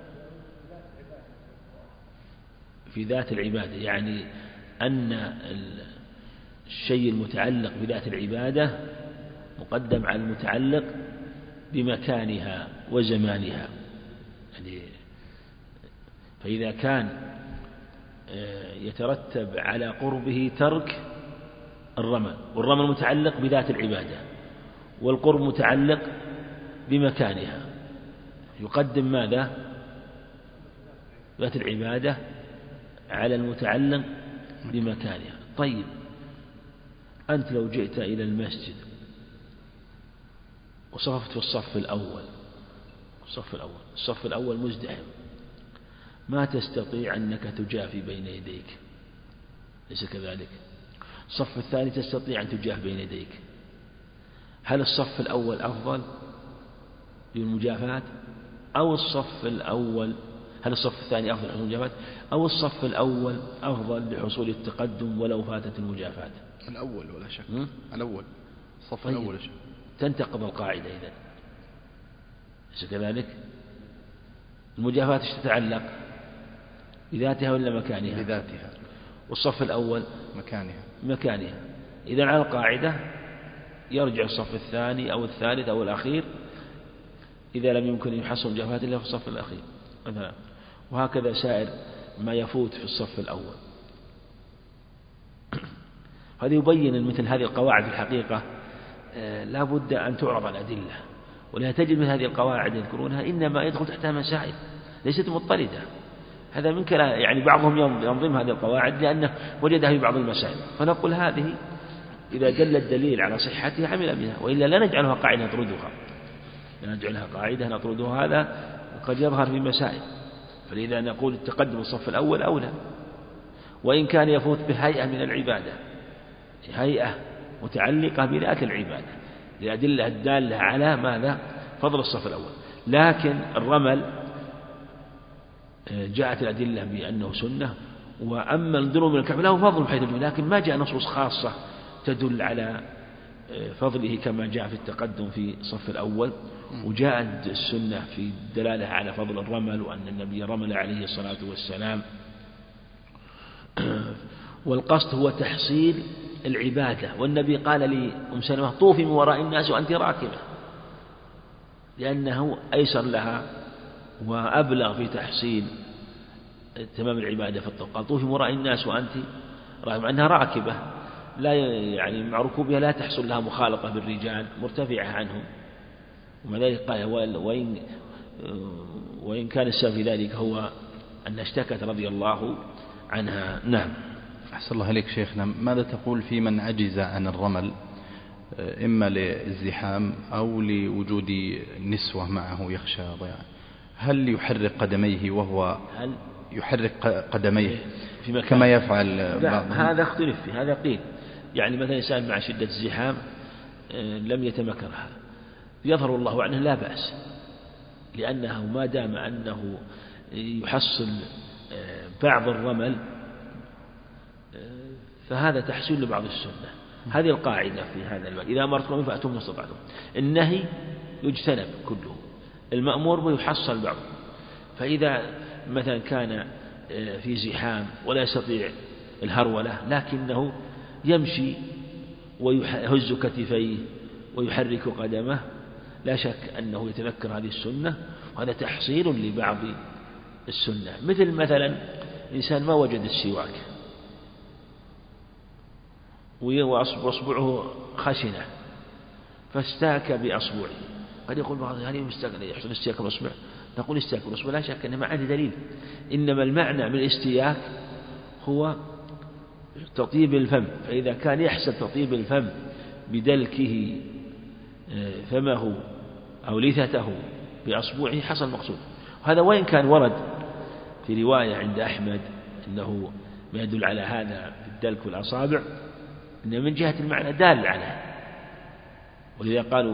في ذات العبادة، يعني أن الشيء المتعلق بذات العبادة مقدم على المتعلق بمكانها وزمانها. يعني فإذا كان يترتب على قربه ترك الرمل، والرمل متعلق بذات العبادة والقرب متعلق بمكانها، يقدم ماذا؟ ذات العبادة على المتعلق بمكانها. طيب أنت لو جئت إلى المسجد وصففت في الصف الأول، الصف الأول مزدحم، ما تستطيع أنك تجافي بين يديك، ليس كذلك؟ الصف الثاني تستطيع أن تجاف بين يديك، هل الصف الأول أفضل للمجافاة أو الصف الأول؟ هل الصف الثاني أفضل لحصول المجافاة أو الصف الأول أفضل لحصول التقدم ولو فاتت المجافاة؟ الأول ولا شك. الأول، الصف طيب. الأول شك. تنتقض القاعدة إذن، ليس كذلك؟ المجافاة تتعلق بذاتها ولا مكانها؟ بذاتها. والصف الأول مكانها. إذن على القاعدة يرجع الصف الثاني أو الثالث أو الأخير إذا لم يمكن أن يحصل مجافاة إلا في الصف الأخير مثلا، وهكذا سائر ما يفوت في الصف الأول. هذا يبين أن مثل هذه القواعد في الحقيقة لا بد أن تعرض الأدلة، ولا تجد من هذه القواعد يذكرونها إنما يدخل تحتها مسائل ليست مضطردة. هذا من كلام، يعني بعضهم ينظم هذه القواعد لأنه وجدها في بعض المسائل، فنقول هذه إذا دل الدليل على صحتها عمل بها، وإلا لا نجعلها قاعدة نطردها، لا نجعلها قاعدة نطردها، هذا قد يظهر في مسائل. فلذا نقول التقدم الصف الأول أولى، وإن كان يفوت بهيئة من العبادة، هيئة متعلقة بذات العبادة لأدلة الدالة على ماذا؟ فضل الصف الأول. لكن الرمل جاءت الأدلة بأنه سنة، وأما الدنو من الكعبة له فضل حيث الجملة، لكن ما جاء نصوص خاصة تدل على فضله كما جاء في التقدم في الصف الأول، وجاءت السنة في الدلالة على فضل الرمل وأن النبي رمل عليه الصلاة والسلام. والقصد هو تحصيل العبادة، والنبي قال لأم سلمة طوفي من وراء الناس وأنت راكبة، لأنه أيسر لها وأبلغ في تحصيل تمام العبادة في الطوف. قال طوفي من وراء الناس وأنت راكبة، مع أنها راكبة لا يعني مع ركوبها لا تحصل لها مخالطة بالرجال مرتفعة عنهم، ومع ذلك قال وإن كان السبب في ذلك هو أن اشتكت رضي الله عنها. نعم. أحسن الله عليك شيخنا، ماذا تقول في من عجز عن الرمل إما للزحام أو لوجود نسوة معه يخشى ضياع، هل يحرك قدميه وهو يحرك قدميه في كما يفعل بعضهم؟ هذا اختلف فيه، هذا قيل يعني مثلا إنسان مع شدة الزحام لم يتمكن، هذا يظهر الله عنه لا بأس، لأنه ما دام أنه يحصل بعض الرمل فهذا تحصيل لبعض السنة. هذه القاعدة في هذا الباب، إذا أمرتكم فأتوا ما استطعتم. النهي يجتنب كله، المأمور به يحصل بعضه. فإذا مثلا كان في زحام ولا يستطيع الهرولة لكنه يمشي ويهز كتفيه ويحرك قدمه، لا شك أنه يتذكر هذه السنة، وهذا تحصيل لبعض السنة. مثلا إنسان ما وجد السواك وأصبعه خشنة فاستاك بأصبعه. قد يقول بعض هل يحصل استياك بالأصبع؟ نقول استياك بالأصبع لا شك أن ما عنده دليل، إنما المعنى من الاستياك هو تطيب الفم، فإذا كان يحسب تطيب الفم بدلكه فمه أو لثته بأصبعه حصل المقصود. هذا وإن كان ورد في رواية عند أحمد أنه ما يدل على هذا في الدلك والأصابع، إن من جهة المعنى دال عليه، ولذا قالوا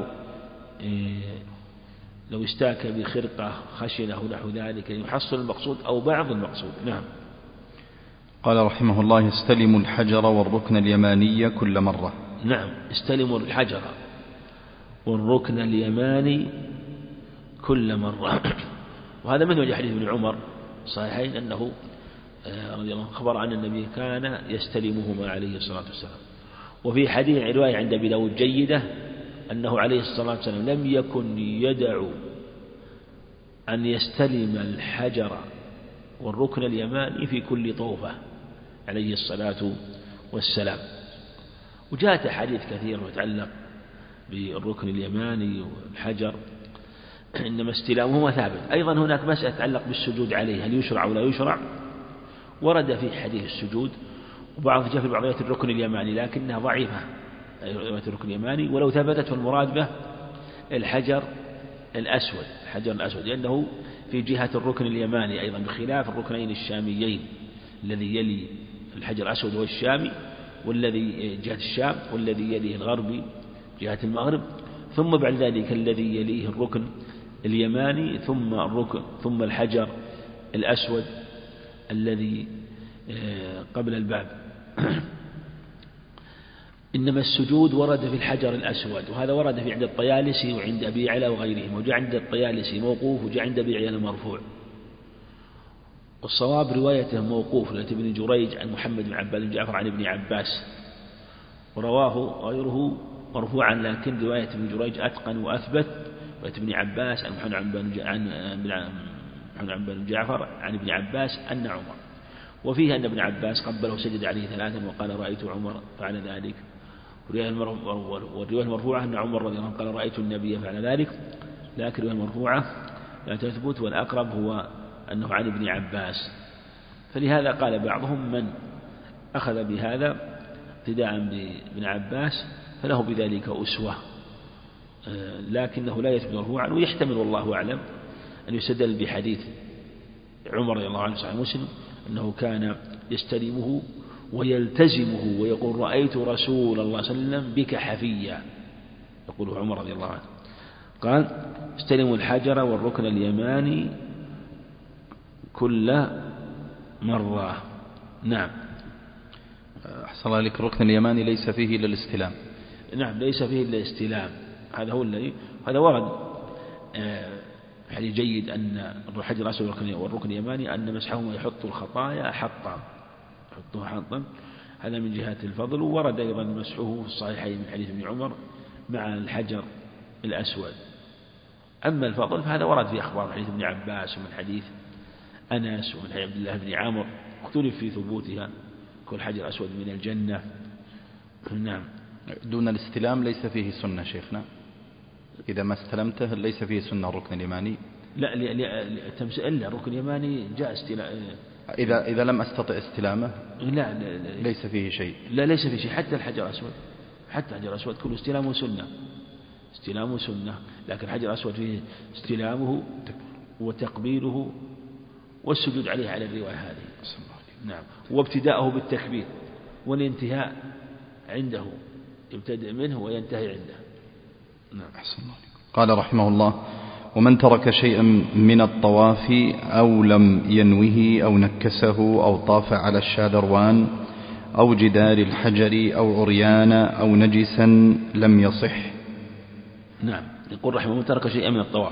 لو استاك بخرقة خشنة نحو ذلك يحصل المقصود أو بعض المقصود. نعم. قال رحمه الله: يستلم الحجر والركن اليماني كل مرة. نعم، استلم الحجر والركن اليماني كل مرة. وهذا من وجه حديث ابن عمر صحيحين أنه رضي الله عنه خبر عن النبي كان يستلمهما عليه الصلاة والسلام. وفي حديث رواية عند أبي داود جيدة أنه عليه الصلاة والسلام لم يكن يدع أن يستلم الحجر والركن اليماني في كل طوفة عليه الصلاة والسلام. وجاءت أحاديث كثيرة تتعلق بالركن اليماني والحجر، إنما استلامهما ثابت. أيضا هناك مسألة تتعلق بالسجود عليه، هل يشرع أو لا يشرع؟ ورد في حديث السجود، وبعض جاء في بعضيات الركن اليماني لكنها ضعيفة رواية الركن اليماني، ولو ثبتت فالمراد به الحجر الأسود، الحجر الأسود، لأنه في جهة الركن اليماني أيضا بخلاف الركنين الشاميين، الذي يلي الحجر الأسود هو الشامي والذي جهة الشام، والذي يليه الغربي جهة المغرب، ثم بعد ذلك الذي يليه الركن اليماني، ثم الحجر الأسود الذي قبل الباب. إنما السجود ورد في الحجر الأسود، وهذا ورد في عند الطيالسي وعند أبي يعلى وغيرهم، وجاء عند الطيالسي موقوف وجاء عند أبي يعلى مرفوع. والصواب روايته موقوف لابن جريج عن محمد بن عباس بن جعفر عن ابن عباس، ورواه غيره مرفوعا، لكن رواية ابن جريج أتقن وأثبت. رواية ابن عباس عن محمد بن جعفر عن ابن عباس أن عمر، وفيه أن ابن عباس قبله وسجد عليه ثلاثا وقال رأيت عمر فعل ذلك. والرواية المرفوعة أن عمر رضي الله عنه قال رأيت النبي فعل ذلك، لكن الرواية المرفوعة لا تثبت، والأقرب هو أنه عن ابن عباس. فلهذا قال بعضهم من أخذ بهذا ابتداء بابن عباس فله بذلك أسوة، لكنه لا يثبت مرفوعا، ويحتمل والله أعلم أن يستدل بحديث عمر رضي الله عنه صحيح مسلم أنه كان يستلمه ويلتزمه ويقول رأيت رسول الله صلى الله عليه وسلم بك حفيا، يقوله عمر رضي الله عنه. قال استلموا الحجر والركن اليماني كل مرة. نعم. أحسن الله عليك. الركن اليماني ليس فيه إلا الاستلام. نعم، ليس فيه إلا الاستلام، هذا هو الذي هذا ورد حديث جيد أن الحجر الأسود والركن اليماني أن مسحهما يحط الخطايا حطا، يحطها حطا، هذا من جهة الفضل. وورد أيضا مسحه في الصحيحين من حديث ابن عمر مع الحجر الأسود. أما الفضل فهذا ورد في أخبار حديث ابن عباس ومن حديث أنس ومن حديث عبد الله بن عمرو، اختلف في ثبوتها، كل حجر أسود من الجنة. نعم. دون الاستلام ليس فيه سنة شيخنا، إذا ما استلمته ليس فيه سنة الركن اليماني. لا إلا الركن اليماني جاء استلام. إذا لم أستطع استلامه لا ليس فيه شيء. لا ليس فيه شيء، حتى الحجر الأسود، حتى الحجر الأسود كله استلامه سنة، استلامه سنة، لكن الحجر الأسود فيه استلامه وتقبيله والسجود عليه على الرواية هذه. نعم. وابتداءه بالتكبير والانتهاء عنده، يبتدئ منه وينتهي عنده. نعم. أحسن الله. قال رحمه الله: ومن ترك شيئا من الطواف أو لم ينوه أو نكسه أو طاف على الشاذروان أو جدار الحجر أو عريان أو نجسا لم يصح. نعم. يقول رحمه الله: من ترك شيئا من الطواف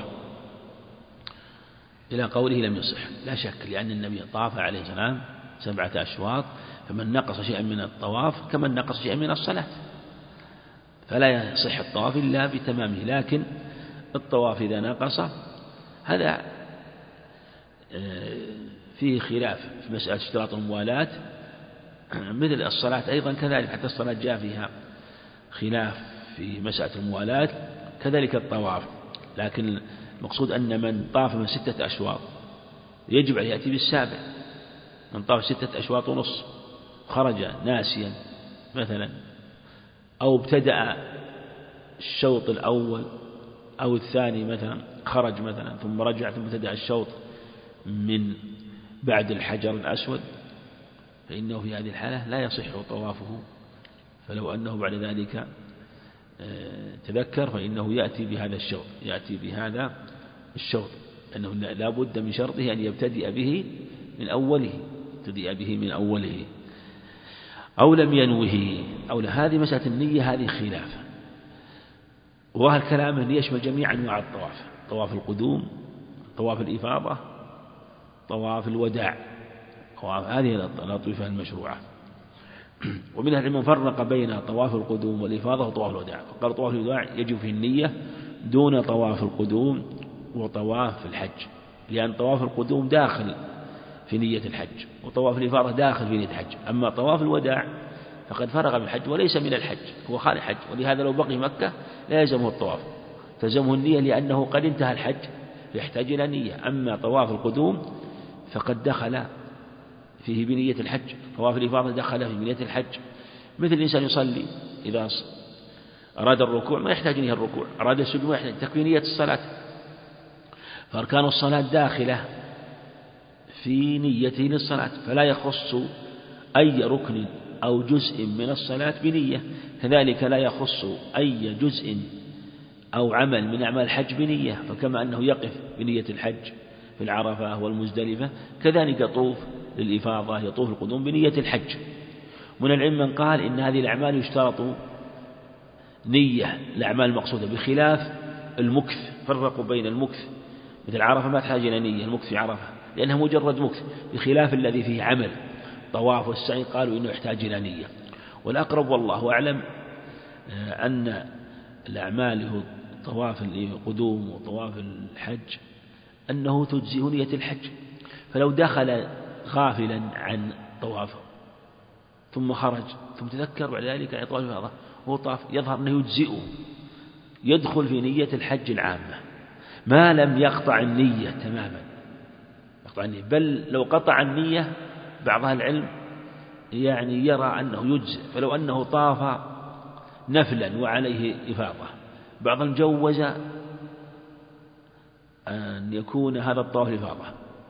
إلى قوله لم يصح، لا شك، لأن النبي طاف عليه السلام 7 أشواط، فمن نقص شيئا من الطواف كمن نقص شيئا من الصلاة، فلا يصح الطواف إلا بتمامه. لكن الطواف إذا نقص هذا فيه خلاف في مسألة اشتراط الموالاة، مثل الصلاة أيضا كذلك، حتى الصلاة جاء فيها خلاف في مسألة الموالاة، كذلك الطواف. لكن المقصود أن من طاف من 6 أشواط يجب أن يأتي بالسابع. من طاف 6 أشواط ونصف خرج ناسيا مثلا، أو ابتدأ الشوط الأول أو الثاني مثلا خرج مثلا ثم رجع ثم ابتدأ الشوط من بعد الحجر الأسود، فإنه في هذه الحالة لا يصح طوافه. فلو أنه بعد ذلك تذكر فإنه يأتي بهذا الشوط، أنه لا بد من شرطه أن يبتدئ به من أوله أو لم ينوه أو لا. هذه مسألة النية هذه خلاف، وهذا الكلام أن يشمل جميع أنواع الطواف: طواف القدوم، طواف الإفاضة، طواف الوداع، هذه الأطوفة المشروعة. ومن أهل العلم فرق بين طواف القدوم والإفاضة وطواف الوداع، فقال طواف الوداع يجب في النية دون طواف القدوم وطواف الحج، لأن طواف القدوم داخل في نية الحج، وطواف الإفاضة داخل في نية الحج. أما طواف الوداع فقد فرغ من الحج وليس من الحج، هو خارج الحج، ولهذا لو بقي مكة لا يلزمه الطواف، تلزمه النية لأنه قد انتهى الحج فيحتاج إلى نية. أما طواف القدوم فقد دخل فيه بنية الحج، طواف الإفاضة دخل في بنية الحج. مثل الإنسان يصلي إذا أراد الركوع ما يحتاج نية الركوع، أراد السجود ما يحتاج، تكفي نية الصلاة. فأركان الصلاة داخلة في نيته للصلاة، فلا يخص أي ركن أو جزء من الصلاة بنية. كذلك لا يخص أي جزء أو عمل من أعمال الحج بنية، فكما أنه يقف بنية الحج في العرفة والمزدلفة كذلك يطوف للإفاضة، يطوف القدوم بنية الحج. من العلم من قال إن هذه الأعمال يشترط نية الأعمال المقصودة، بخلاف المكث. فرقوا بين المكث، مثل عرفة ما تحتاج إلى نية، المكث في عرفة لأنها مجرد مكث، بخلاف الذي فيه عمل طواف والسعي قالوا إنه يحتاج إلى نية. والأقرب والله أعلم أن الأعمال هو طواف القدوم وطواف الحج أنه تجزئ نية الحج. فلو دخل غافلا عن طوافه ثم خرج ثم تذكر بعد ذلك عن طواف الإفاضة هو طاف، يظهر أنه يجزئه، يدخل في نية الحج العامة ما لم يقطع النية تماما. بل لو قطع النية بعض أهل العلم يعني يرى أنه يجزئ، فلو أنه طاف نفلا وعليه إفاضة بعضهم جوز أن يكون هذا الطواف إفاضة.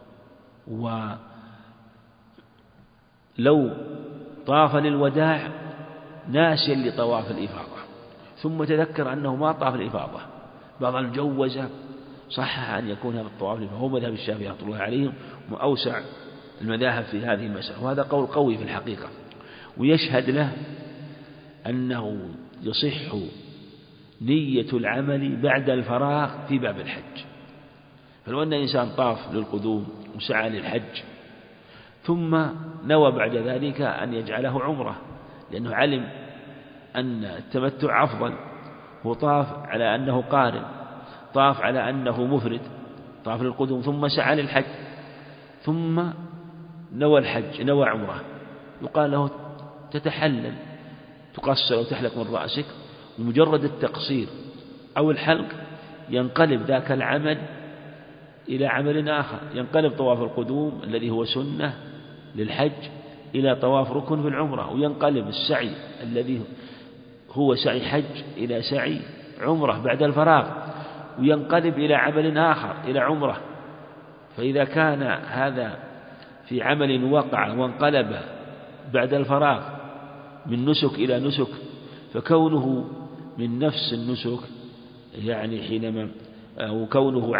ولو طاف للوداع ناسيا لطواف الإفاضة ثم تذكر أنه ما طاف الإفاضة بعضهم جوز صح أن يكون هذا الطواف الإفاضة. هو مذهب الشافعي رحمة الله عليهم وأوسع المذاهب في هذه المسألة، وهذا قول قوي في الحقيقة، ويشهد له أنه يصح نية العمل بعد الفراغ في باب الحج. فلو أن الإنسان طاف للقدوم وسعى للحج ثم نوى بعد ذلك أن يجعله عمرة لأنه علم أن التمتع أفضل، وطاف على أنه قارن، طاف على أنه مفرد، طاف للقدوم ثم سعى للحج ثم نوى الحج نوى عمرة، يقال له تتحلل تقصر أو تحلق من رأسك، ومجرد التقصير أو الحلق ينقلب ذاك العمل إلى عمل آخر، ينقلب طواف القدوم الذي هو سنة للحج إلى طواف ركن في العمرة، وينقلب السعي الذي هو سعي حج إلى سعي عمرة بعد الفراغ، وينقلب إلى عمل آخر إلى عمرة. فإذا كان هذا في عمل وقع وانقلب بعد الفراغ من نسك إلى نسك، فكونه من نفس النسك يعني حينما أو كونه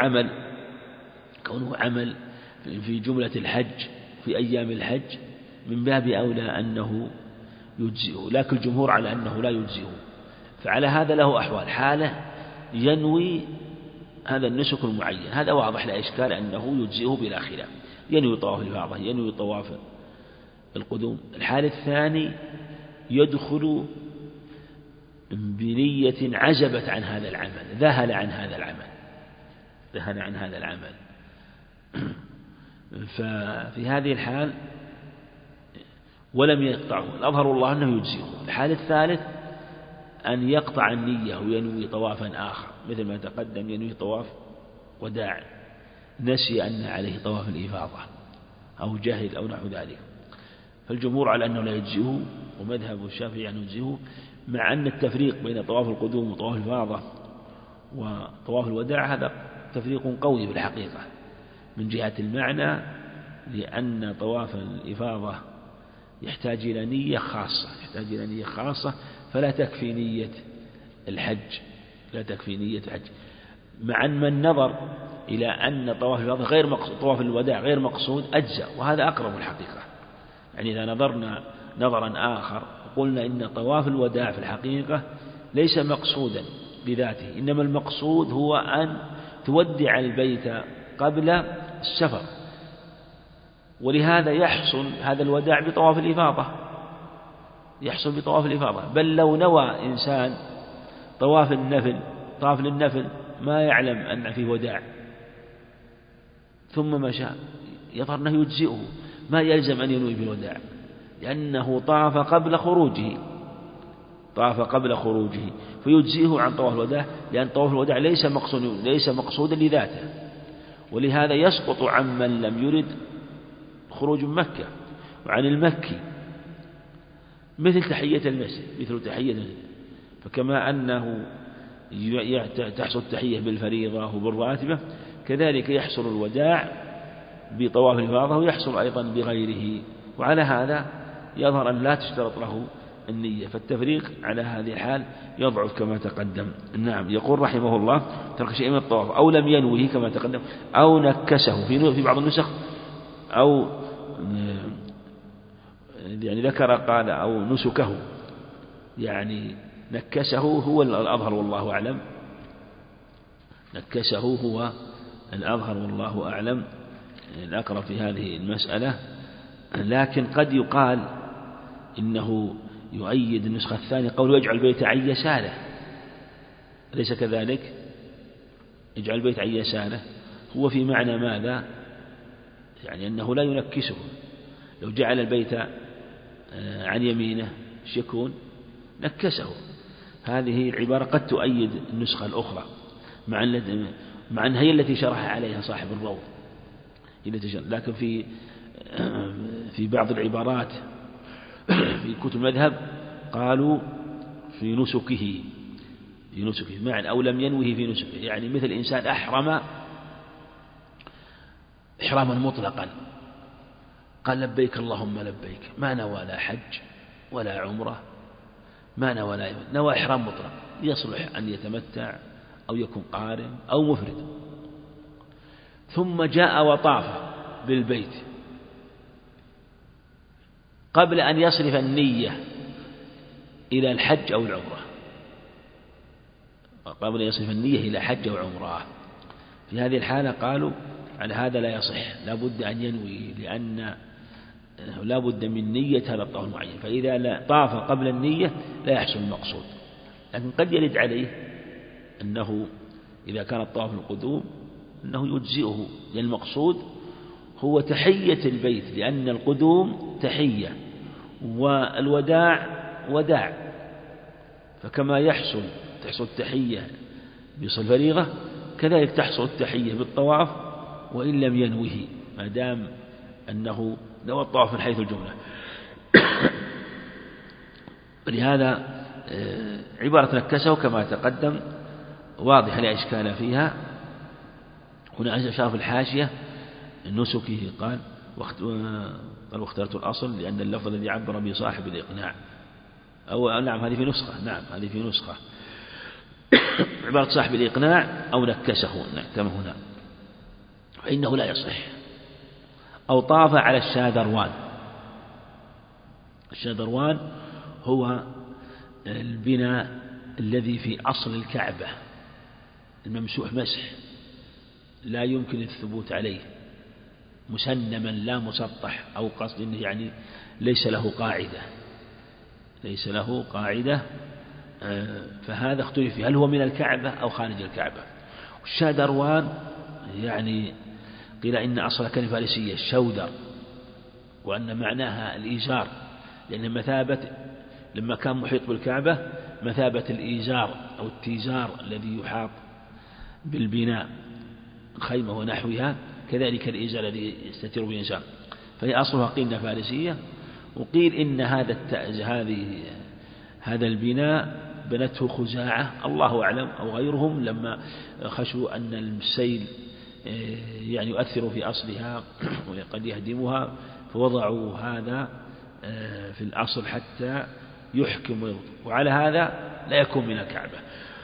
عمل في جملة الحج في أيام الحج من باب أولى أنه يجزئه، لكن الجمهور على أنه لا يجزئه. فعلى هذا له أحوال: حالة ينوي هذا النسك المعين، هذا واضح لا إشكال أنه يجزئه بلا خلاف، ينوي طواف الإفاضة ينوي طواف القدوم. الحال الثاني يدخل بنية عزبت عن هذا العمل، ذهل عن هذا العمل ففي هذه الحال ولم يقطعه، الأظهر والله أنه يجزئه. الحال الثالث أن يقطع النية وينوي طوافا آخر، مثل ما تقدم ينوي طواف وداع، نسي أن عليه طواف الإفاضة أو جهل أو نحو ذلك، فالجمهور على أنه لا يجزئه، ومذهب الشافعي أنه يجزئه، مع أن التفريق بين طواف القدوم وطواف الإفاضة وطواف الوداع هذا تفريق قوي بالحقيقة من جهة المعنى، لأن طواف الإفاضة يحتاج إلى نية خاصة، فلا تكفي نية الحج، مع أن من نظر إلى أن طواف الإفاضة غير مقصود، طواف الوداع غير مقصود، أجزأ، وهذا أقرب الحقيقة. يعني إذا نظرنا نظرا آخر قلنا إن طواف الوداع في الحقيقة ليس مقصودا بذاته، إنما المقصود هو أن تودع البيت قبل السفر، ولهذا يحصل هذا الوداع بطواف الإفاضة، بل لو نوى إنسان طواف للنفل ما يعلم أن فيه وداع ثم مشى، يظهر أنه يجزئه، ما يلزم أن ينوي بالوداع، لأنه طاف قبل خروجه فيجزئه عن طواف الوداع، لأن طواف الوداع ليس مقصودا لذاته. ولهذا يسقط عمن لم يرد خروج من مكة وعن المكي، مثل تحية المسجد، فكما أنه تحصل التحية بالفريضة وبالراتبة، كذلك يحصل الوداع بطواف الإفاضة، ويحصل أيضا بغيره، وعلى هذا يظهر أن لا تشترط له النية، فالتفريق على هذه الحال يضعف كما تقدم. نعم. يقول رحمه الله: ترك شيء من الطواف أو لم ينوه كما تقدم، أو نكسه في بعض النسخ، أو يعني ذكر قال أو نسكه، يعني نكسه هو الأظهر والله أعلم، الأقرب في هذه المسألة. لكن قد يقال إنه يؤيد النسخة الثانية قول يجعل البيت عن يساره، أليس كذلك؟ يجعل البيت عن يساره هو في معنى ماذا؟ يعني أنه لا ينكسه، لو جعل البيت عن يمينه يكون نكسه. هذه العبارة قد تؤيد النسخة الأخرى، مع أنها هي التي شرح عليها صاحب الروض، لكن في بعض العبارات في كتب المذهب قالوا في نسكه، معنى أو لم ينوه في نسكه، يعني مثل إنسان أحرم إحراما مطلقا، قال لبيك اللهم لبيك، ما نوى لا حج ولا عمرة، نوى إحرام مطلق، يصلح أن يتمتع أو يكون قارن أو مفرد، ثم جاء وطاف بالبيت قبل أن يصرف النية إلى الحج أو العمرة، في هذه الحالة قالوا على هذا لا يصح، لا بد أن ينوي، لأن لا بد من نية هذا الطواف المعين، فإذا طاف قبل النية لا يحصل المقصود. لكن قد يرد عليه أنه إذا كان الطواف القدوم أنه يجزئه، لأن المقصود هو تحية البيت، لأن القدوم تحية والوداع وداع، فكما تحصل التحية بصلاة الفريضة، كذلك تحصل التحية بالطواف وإن لم ينوه، ما دام أنه نوى الطواف من حيث الجملة. ولهذا عبارة نكسه كما تقدم واضحة لا إشكال فيها. هنا أشار في الحاشية نسكه قال واخترت الأصل لأن اللفظ الذي عبر به صاحب الإقناع، أو نعم هذه في نسخة عبارة صاحب الإقناع أو نكسه كما هنا، فإنه لا يصح. أو طاف على الشادروان هو البناء الذي في أصل الكعبة الممسوح مسح، لا يمكن الثبوت عليه، مسنما لا مسطح، أو قصد إنه يعني ليس له قاعدة، فهذا اختلف فيه هل هو من الكعبة أو خارج الكعبة. والشادروان يعني قيل إن أصل كلمة فارسية الشودر، وأن معناها الإيزار، لأن مثابة لما كان محيط بالكعبة مثابة الإيزار أو التيزار الذي يحاط بالبناء خيمة ونحوها، كذلك الإيزار الذي يستتر به الإنسان، فهي أصلها قيل فارسية. وقيل إن هذا البناء بنته خزاعة الله أعلم أو غيرهم لما خشوا أن السيل يعني يؤثر في أصلها وقد يهدمها، فوضعوا هذا في الأصل حتى يحكم ويضبط، وعلى هذا لا يكون من الكعبة.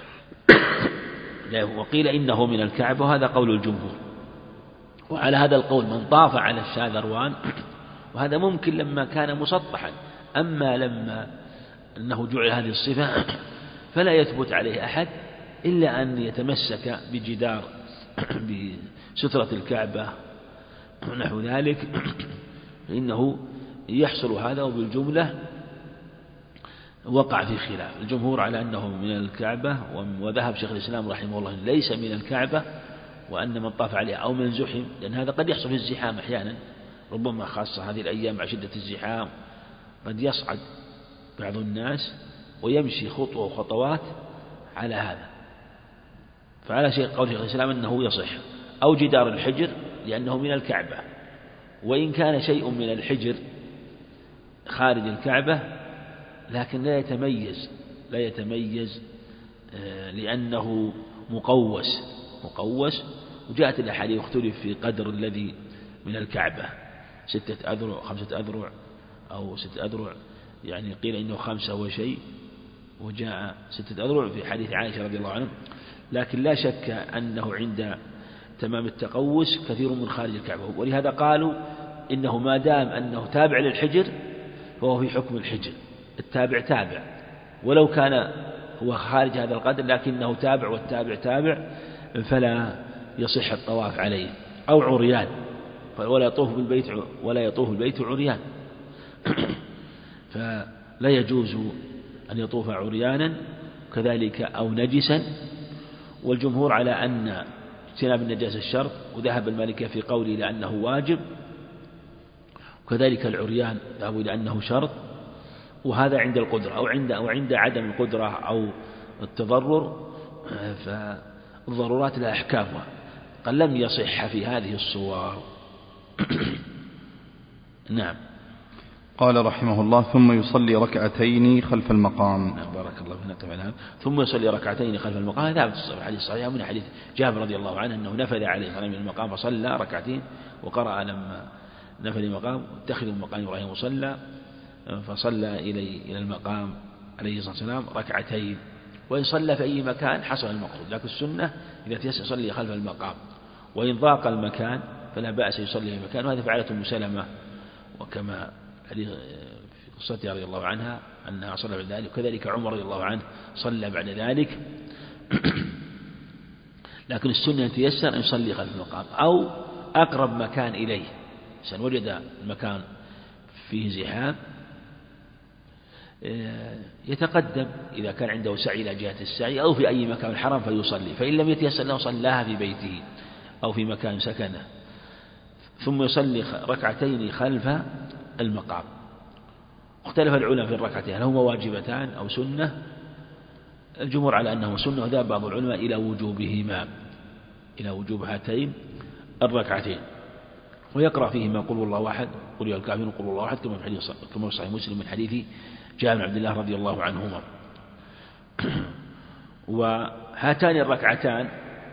وقيل إنه من الكعبة، وهذا قول الجمهور. وعلى هذا القول من طاف على الشاذروان، وهذا ممكن لما كان مسطحا، أما لما أنه جعل هذه الصفة فلا يثبت عليه أحد إلا أن يتمسك بجدار بسترة الكعبة ونحو ذلك، فإنه يحصل هذا. وبالجملة وقع في خلاف الجمهور على أنه من الكعبة، وذهب شيخ الإسلام رحمه الله ليس من الكعبة، وأن من طاف عليها أو من زحم، لأن هذا قد يحصل في الزحام أحيانا، ربما خاصة هذه الأيام مع شدة الزحام قد يصعد بعض الناس ويمشي خطوة وخطوات على هذا، فعلى شيء قول شيخ الإسلام أنه يصح، أو جدار الحجر لأنه من الكعبة، وإن كان شيء من الحجر خارج الكعبة لكن لا يتميز لأنه مقوس، وجاءت الأحاديث يختلف في قدر الذي من الكعبة 6 أذرع 5 أذرع أو 6 أذرع، يعني قيل إنه 5 وشيء، وجاء 6 أذرع في حديث عائشة رضي الله عنها. لكن لا شك أنه عند تمام التقوس كثير من خارج الكعبة، ولهذا قالوا إنه ما دام أنه تابع للحجر فهو في حكم الحجر، التابع تابع، ولو كان هو خارج هذا القدر لكنه تابع والتابع تابع فلا يصح الطواف عليه. أو عريان، ولا يطوف البيت عريان فلا يجوز أن يطوف عريانا، كذلك أو نجسا. والجمهور على أن اجتناب النجاسة الشرط، وذهب المالكية في قوله لأنه واجب، وكذلك العريان ذهبوا إلى أنه شرط، وهذا عند القدرة أو عند عدم القدرة أو التضرر، فالضرورات لها أحكامها، قد لم يصح في هذه الصور. نعم. قال رحمه الله: ثم يصلي ركعتين خلف المقام. بارك الله فينا. ثم يصلي ركعتين خلف المقام، هذا الحديث صحيح من حديث جابر رضي الله عنه أنه نفذ عليه من المقام فصلى ركعتين، وقرأ لما نفذ المقام: اتخذوا المقام إبراهيم مصلى، فصلى إلى المقام عليه الصلاة والسلام ركعتين. وإن صلى في أي مكان حصل المقصود، لكن السنة إذا تيسر يصلي خلف المقام، وإن ضاق المكان فلا بأس يصلي في مكان، وهذا فعلته أم سلمة، وكما في قصتها رضي الله عنها أنها صلى بعد ذلك، وكذلك عمر رضي الله عنه صلى بعد ذلك. لكن السنة أن تيسر أن يصلي خلف المقام أو أقرب مكان إليه، إنسان وجد المكان فيه زحام يتقدم إذا كان عنده سعي إلى جهة السعي، أو في أي مكان الحرم فيصلي، فإن لم يتيسر له صلاها في بيته أو في مكان سكنه. ثم يصلي ركعتين خلف المقام. اختلف العلماء في الركعتين هل هما واجبتان أو سنة؟ الجمهور على أنه سنة، وذهب بعض العلماء إلى وجوب هاتين الركعتين، ويقرأ فيهما قل الله أحد، قل يا الكافرون، قل الله أحد، كما في صحيح مسلم من حديث جابر بن عبد الله رضي الله عنهما. وهاتان الركعتان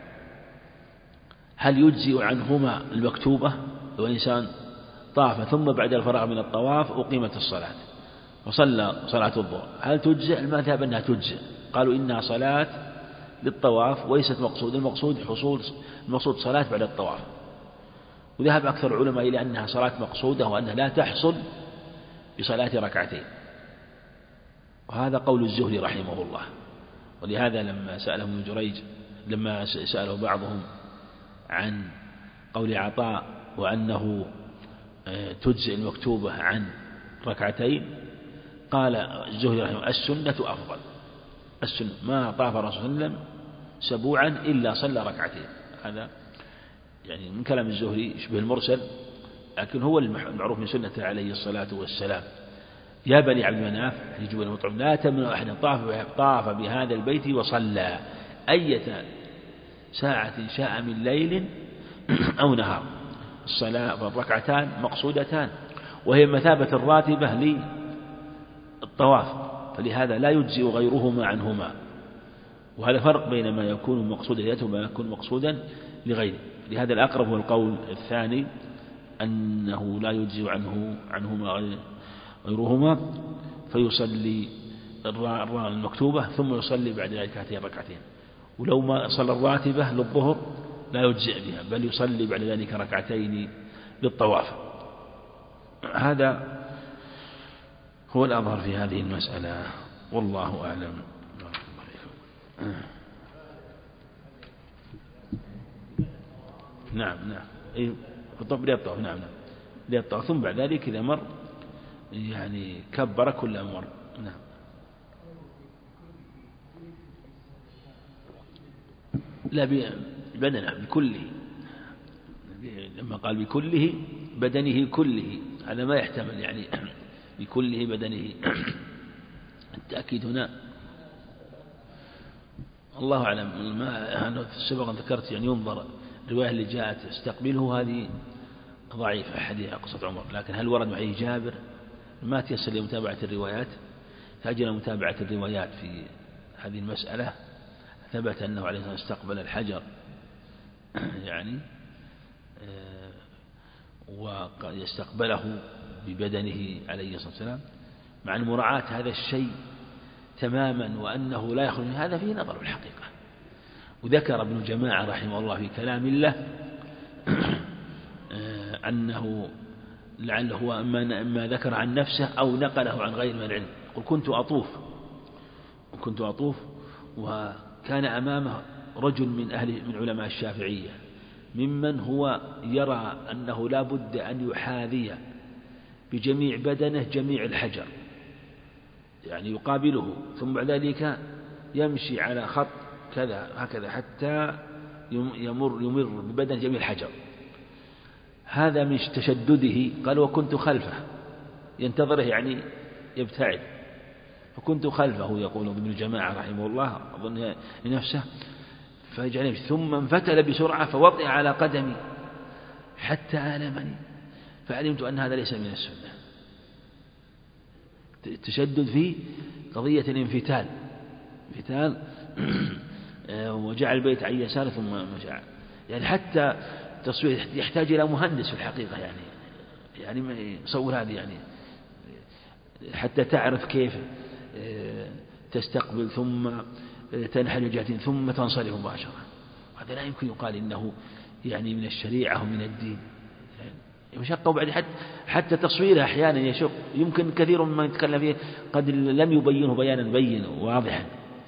هل يجزئ عنهما المكتوبة؟ لو إنسان طاف ثم بعد الفراغ من الطواف أقيمت الصلاة وصلى صلاة الظهر، هل تجزئ؟ المذهب أنها تجزئ، قالوا إنها صلاة للطواف وليست المقصود صلاة بعد الطواف. وذهب أكثر العلماء إلى أنها صلاة مقصودة، وأنها لا تحصل بصلاة ركعتين، وهذا قول الزهري رحمه الله. ولهذا لما سأله ابن جريج، لما سأله بعضهم عن قول عطاء وأنه تجزئ المكتوبة عن ركعتين، قال الزهري رحمه الله: السنة أفضل، السنة ما طاف الرسول صلى الله عليه وسلم سبوعا إلا صلى ركعتين. هذا يعني من كلام الزهري يشبه المرسل، لكن هو المعروف من سنته عليه الصلاة والسلام. يا بني عبد مناف يجب المطعم لا تمنع أحد طاف بهذا البيت وصلى أية ساعة شاء من ليل أو نهار. الصلاة والركعتان مقصودتان، وهي مثابة الراتبة للطواف، فلهذا لا يجزئ غيرهما عنهما. وهذا فرق بين ما يكون مقصودا لذاته وما يكون مقصودا لغيره. لهذا الأقرب هو القول الثاني أنه لا يجزئ عنهما غيرهما، فيصلي المكتوبة ثم يصلي بعد ذلك هاتين الركعتين. ولو ما صلى الراتبة للظهر لا يجزئ بها، بل يصلي بعد ذلك ركعتين للطواف. هذا هو الأظهر في هذه المسألة، والله أعلم. نعم بالضبط للطواف. نعم للطواف، ثم بعد ذلك إذا مر يعني كبر كل أمر. نعم. لا بدنه بكله، لما قال بكله بدنه كله هذا ما يحتمل يعني بكله بدنه. التأكيد هنا الله أعلم. ما أنا سبقا ذكرت يعني ينظر الرواية اللي جاءت استقبله هذه ضعيفة حديث قصة عمر، لكن هل ورد معه جابر؟ ما تيسر لمتابعة الروايات، فأجل متابعة الروايات في هذه المسألة. ثبت أنه عليه الصلاة والسلام استقبل الحجر يعني ويستقبله ببدنه عليه الصلاة والسلام، مع المراعاة هذا الشيء تماما وأنه لا يخرج، هذا فيه نظر الحقيقة. وذكر ابن جماعة رحمه الله في كلام الله أنه لعله هو ما ذكر عن نفسه أو نقله عن غير من العلم. يقول كنت أطوف وكان أمامه رجل من علماء الشافعية ممن هو يرى أنه لا بد أن يحاذي بجميع بدنه جميع الحجر، يعني يقابله ثم بعد ذلك يمشي على خط كذا هكذا حتى يمر ببدن جميع الحجر. هذا من تشدده. قال وكنت خلفه ينتظره يعني يبتعد، فكنت خلفه يقول ابن الجماعة رحمه الله أظن لنفسه، فجعل ثم انفتل بسرعة فوطئ على قدمي حتى آلمني، فعلمت أن هذا ليس من السنة. التشدد في قضية الانفتال وجعل البيت عن يساره ثم مشى، يعني حتى تصوير يحتاج إلى مهندس في الحقيقة، يعني ما يصور هذه يعني حتى تعرف كيف تستقبل ثم تنحني جهة ثم تنصرف مباشرة. هذا لا يمكن يقال إنه يعني من الشريعة ومن الدين، مشقة. وبعد حتى تصويرها أحيانا يشق، يمكن كثير مما يتكلم فيه قد لم يبينه بيانا بينا واضحا.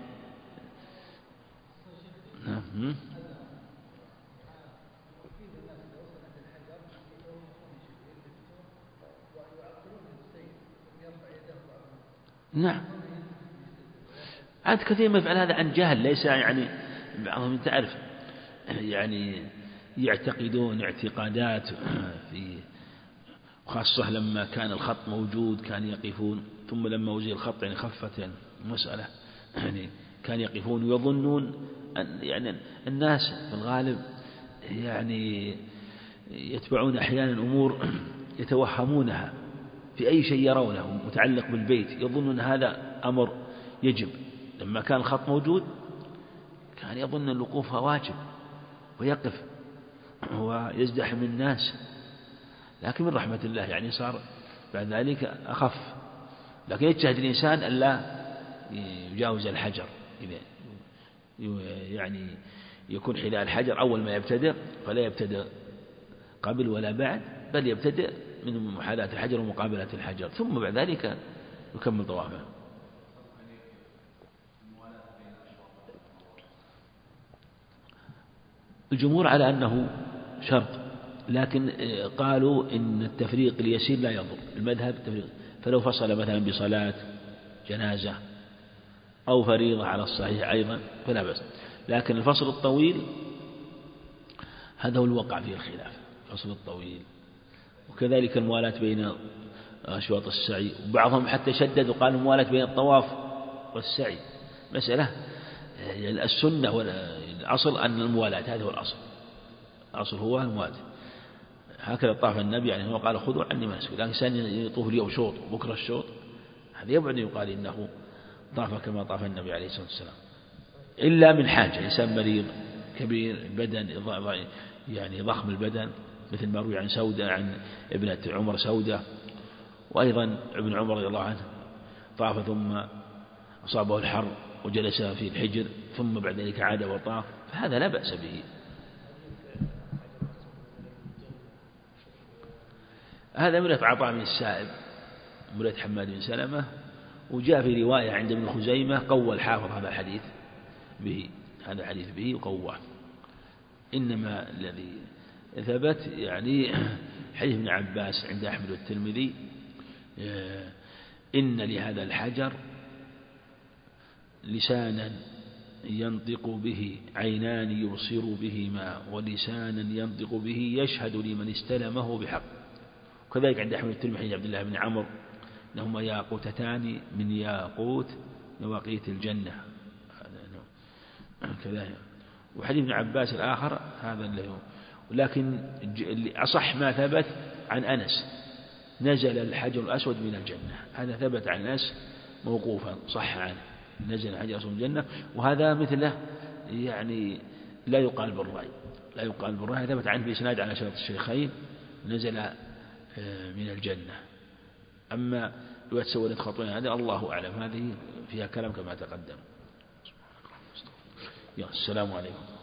نعم عاد كثير ما يفعل هذا عن جهل، ليس يعني بعضهم تعرف يعني يعتقدون اعتقادات في، خاصة لما كان الخط موجود كان يقفون، ثم لما وزي الخط يعني خفت المسألة يعني كان يقفون ويظنون أن يعني الناس في الغالب يعني يتبعون أحيانا أمور يتوهمونها في أي شيء يرونه متعلق بالبيت، يظنون هذا أمر يجب. لما كان الخط موجود كان يظن الوقوف واجب ويقف ويزدحم الناس، لكن من رحمة الله يعني صار بعد ذلك أخف. لكن يجتهد الإنسان ألا يجاوز الحجر، يعني يكون حذاء الحجر أول ما يبتدئ، فلا يبتدئ قبل ولا بعد، بل يبتدئ من محاذاة الحجر ومقابلة الحجر، ثم بعد ذلك يكمل طوافه. الجمهور على أنه شرط، لكن قالوا إن التفريق اليسير لا يضر. المذهب التفريق، فلو فصل مثلا بصلاة جنازة أو فريضة على الصحيح أيضا فلا بأس، لكن الفصل الطويل هذا هو الوقع فيه الخلاف، الفصل الطويل. وكذلك الموالاة بين أشواط السعي. وبعضهم حتى شدد وقال الموالاة بين الطواف والسعي مسألة السنة والأصل أن الموالاة هذا هو الأصل، الأصل هو الموالاة. هكذا طاف النبي يعني هو قال خذوا عني مناسككم، لكن إنسان يطوف اليوم شوط وبكرة الشوط هذا يبعد يقال إنه طاف كما طاف النبي عليه الصلاة والسلام، إلا من حاجة، إنسان مريض كبير البدن يعني ضخم البدن، مثل ما روي عن سودة عن ابنة عمر سودة، وأيضا ابن عمر رضي الله عنه طاف ثم أصابه الحر وجلس في الحجر ثم بعد ذلك عاد وطاف، فهذا لا بأس به. هذا من عطاء بن السائب مريد حماد بن سلمة، وجاء في رواية عند ابن خزيمة قوى الحافظ هذا الحديث به، هذا الحديث به وقواه. إنما الذي ثبت يعني حديث ابن عباس عند أحمد والترمذي إن لهذا الحجر لسانا ينطق به، عينان يبصر بهما، ولسانا ينطق به يشهد لمن استلمه بحق. وكذلك عند أحمد الترمذي عبد الله بن عمرو إنهما ياقوتتان من ياقوت مواقيت الجنة كذلك. وحديث ابن عباس الآخر هذا اللي هو، ولكن أصح ما ثبت عن أنس نزل الحجر الأسود من الجنة، هذا ثبت عن أنس موقوفا صح عنه نزل الحجر الأسود من الجنة، وهذا مثله يعني لا يقال بالرأي، لا يقال بالرأي، ثبت عنه بإسناد على شرط الشيخين نزل من الجنة. أما رواية سودة خطوين هذا الله أعلم، هذه فيها كلام كما تقدم. السلام عليكم.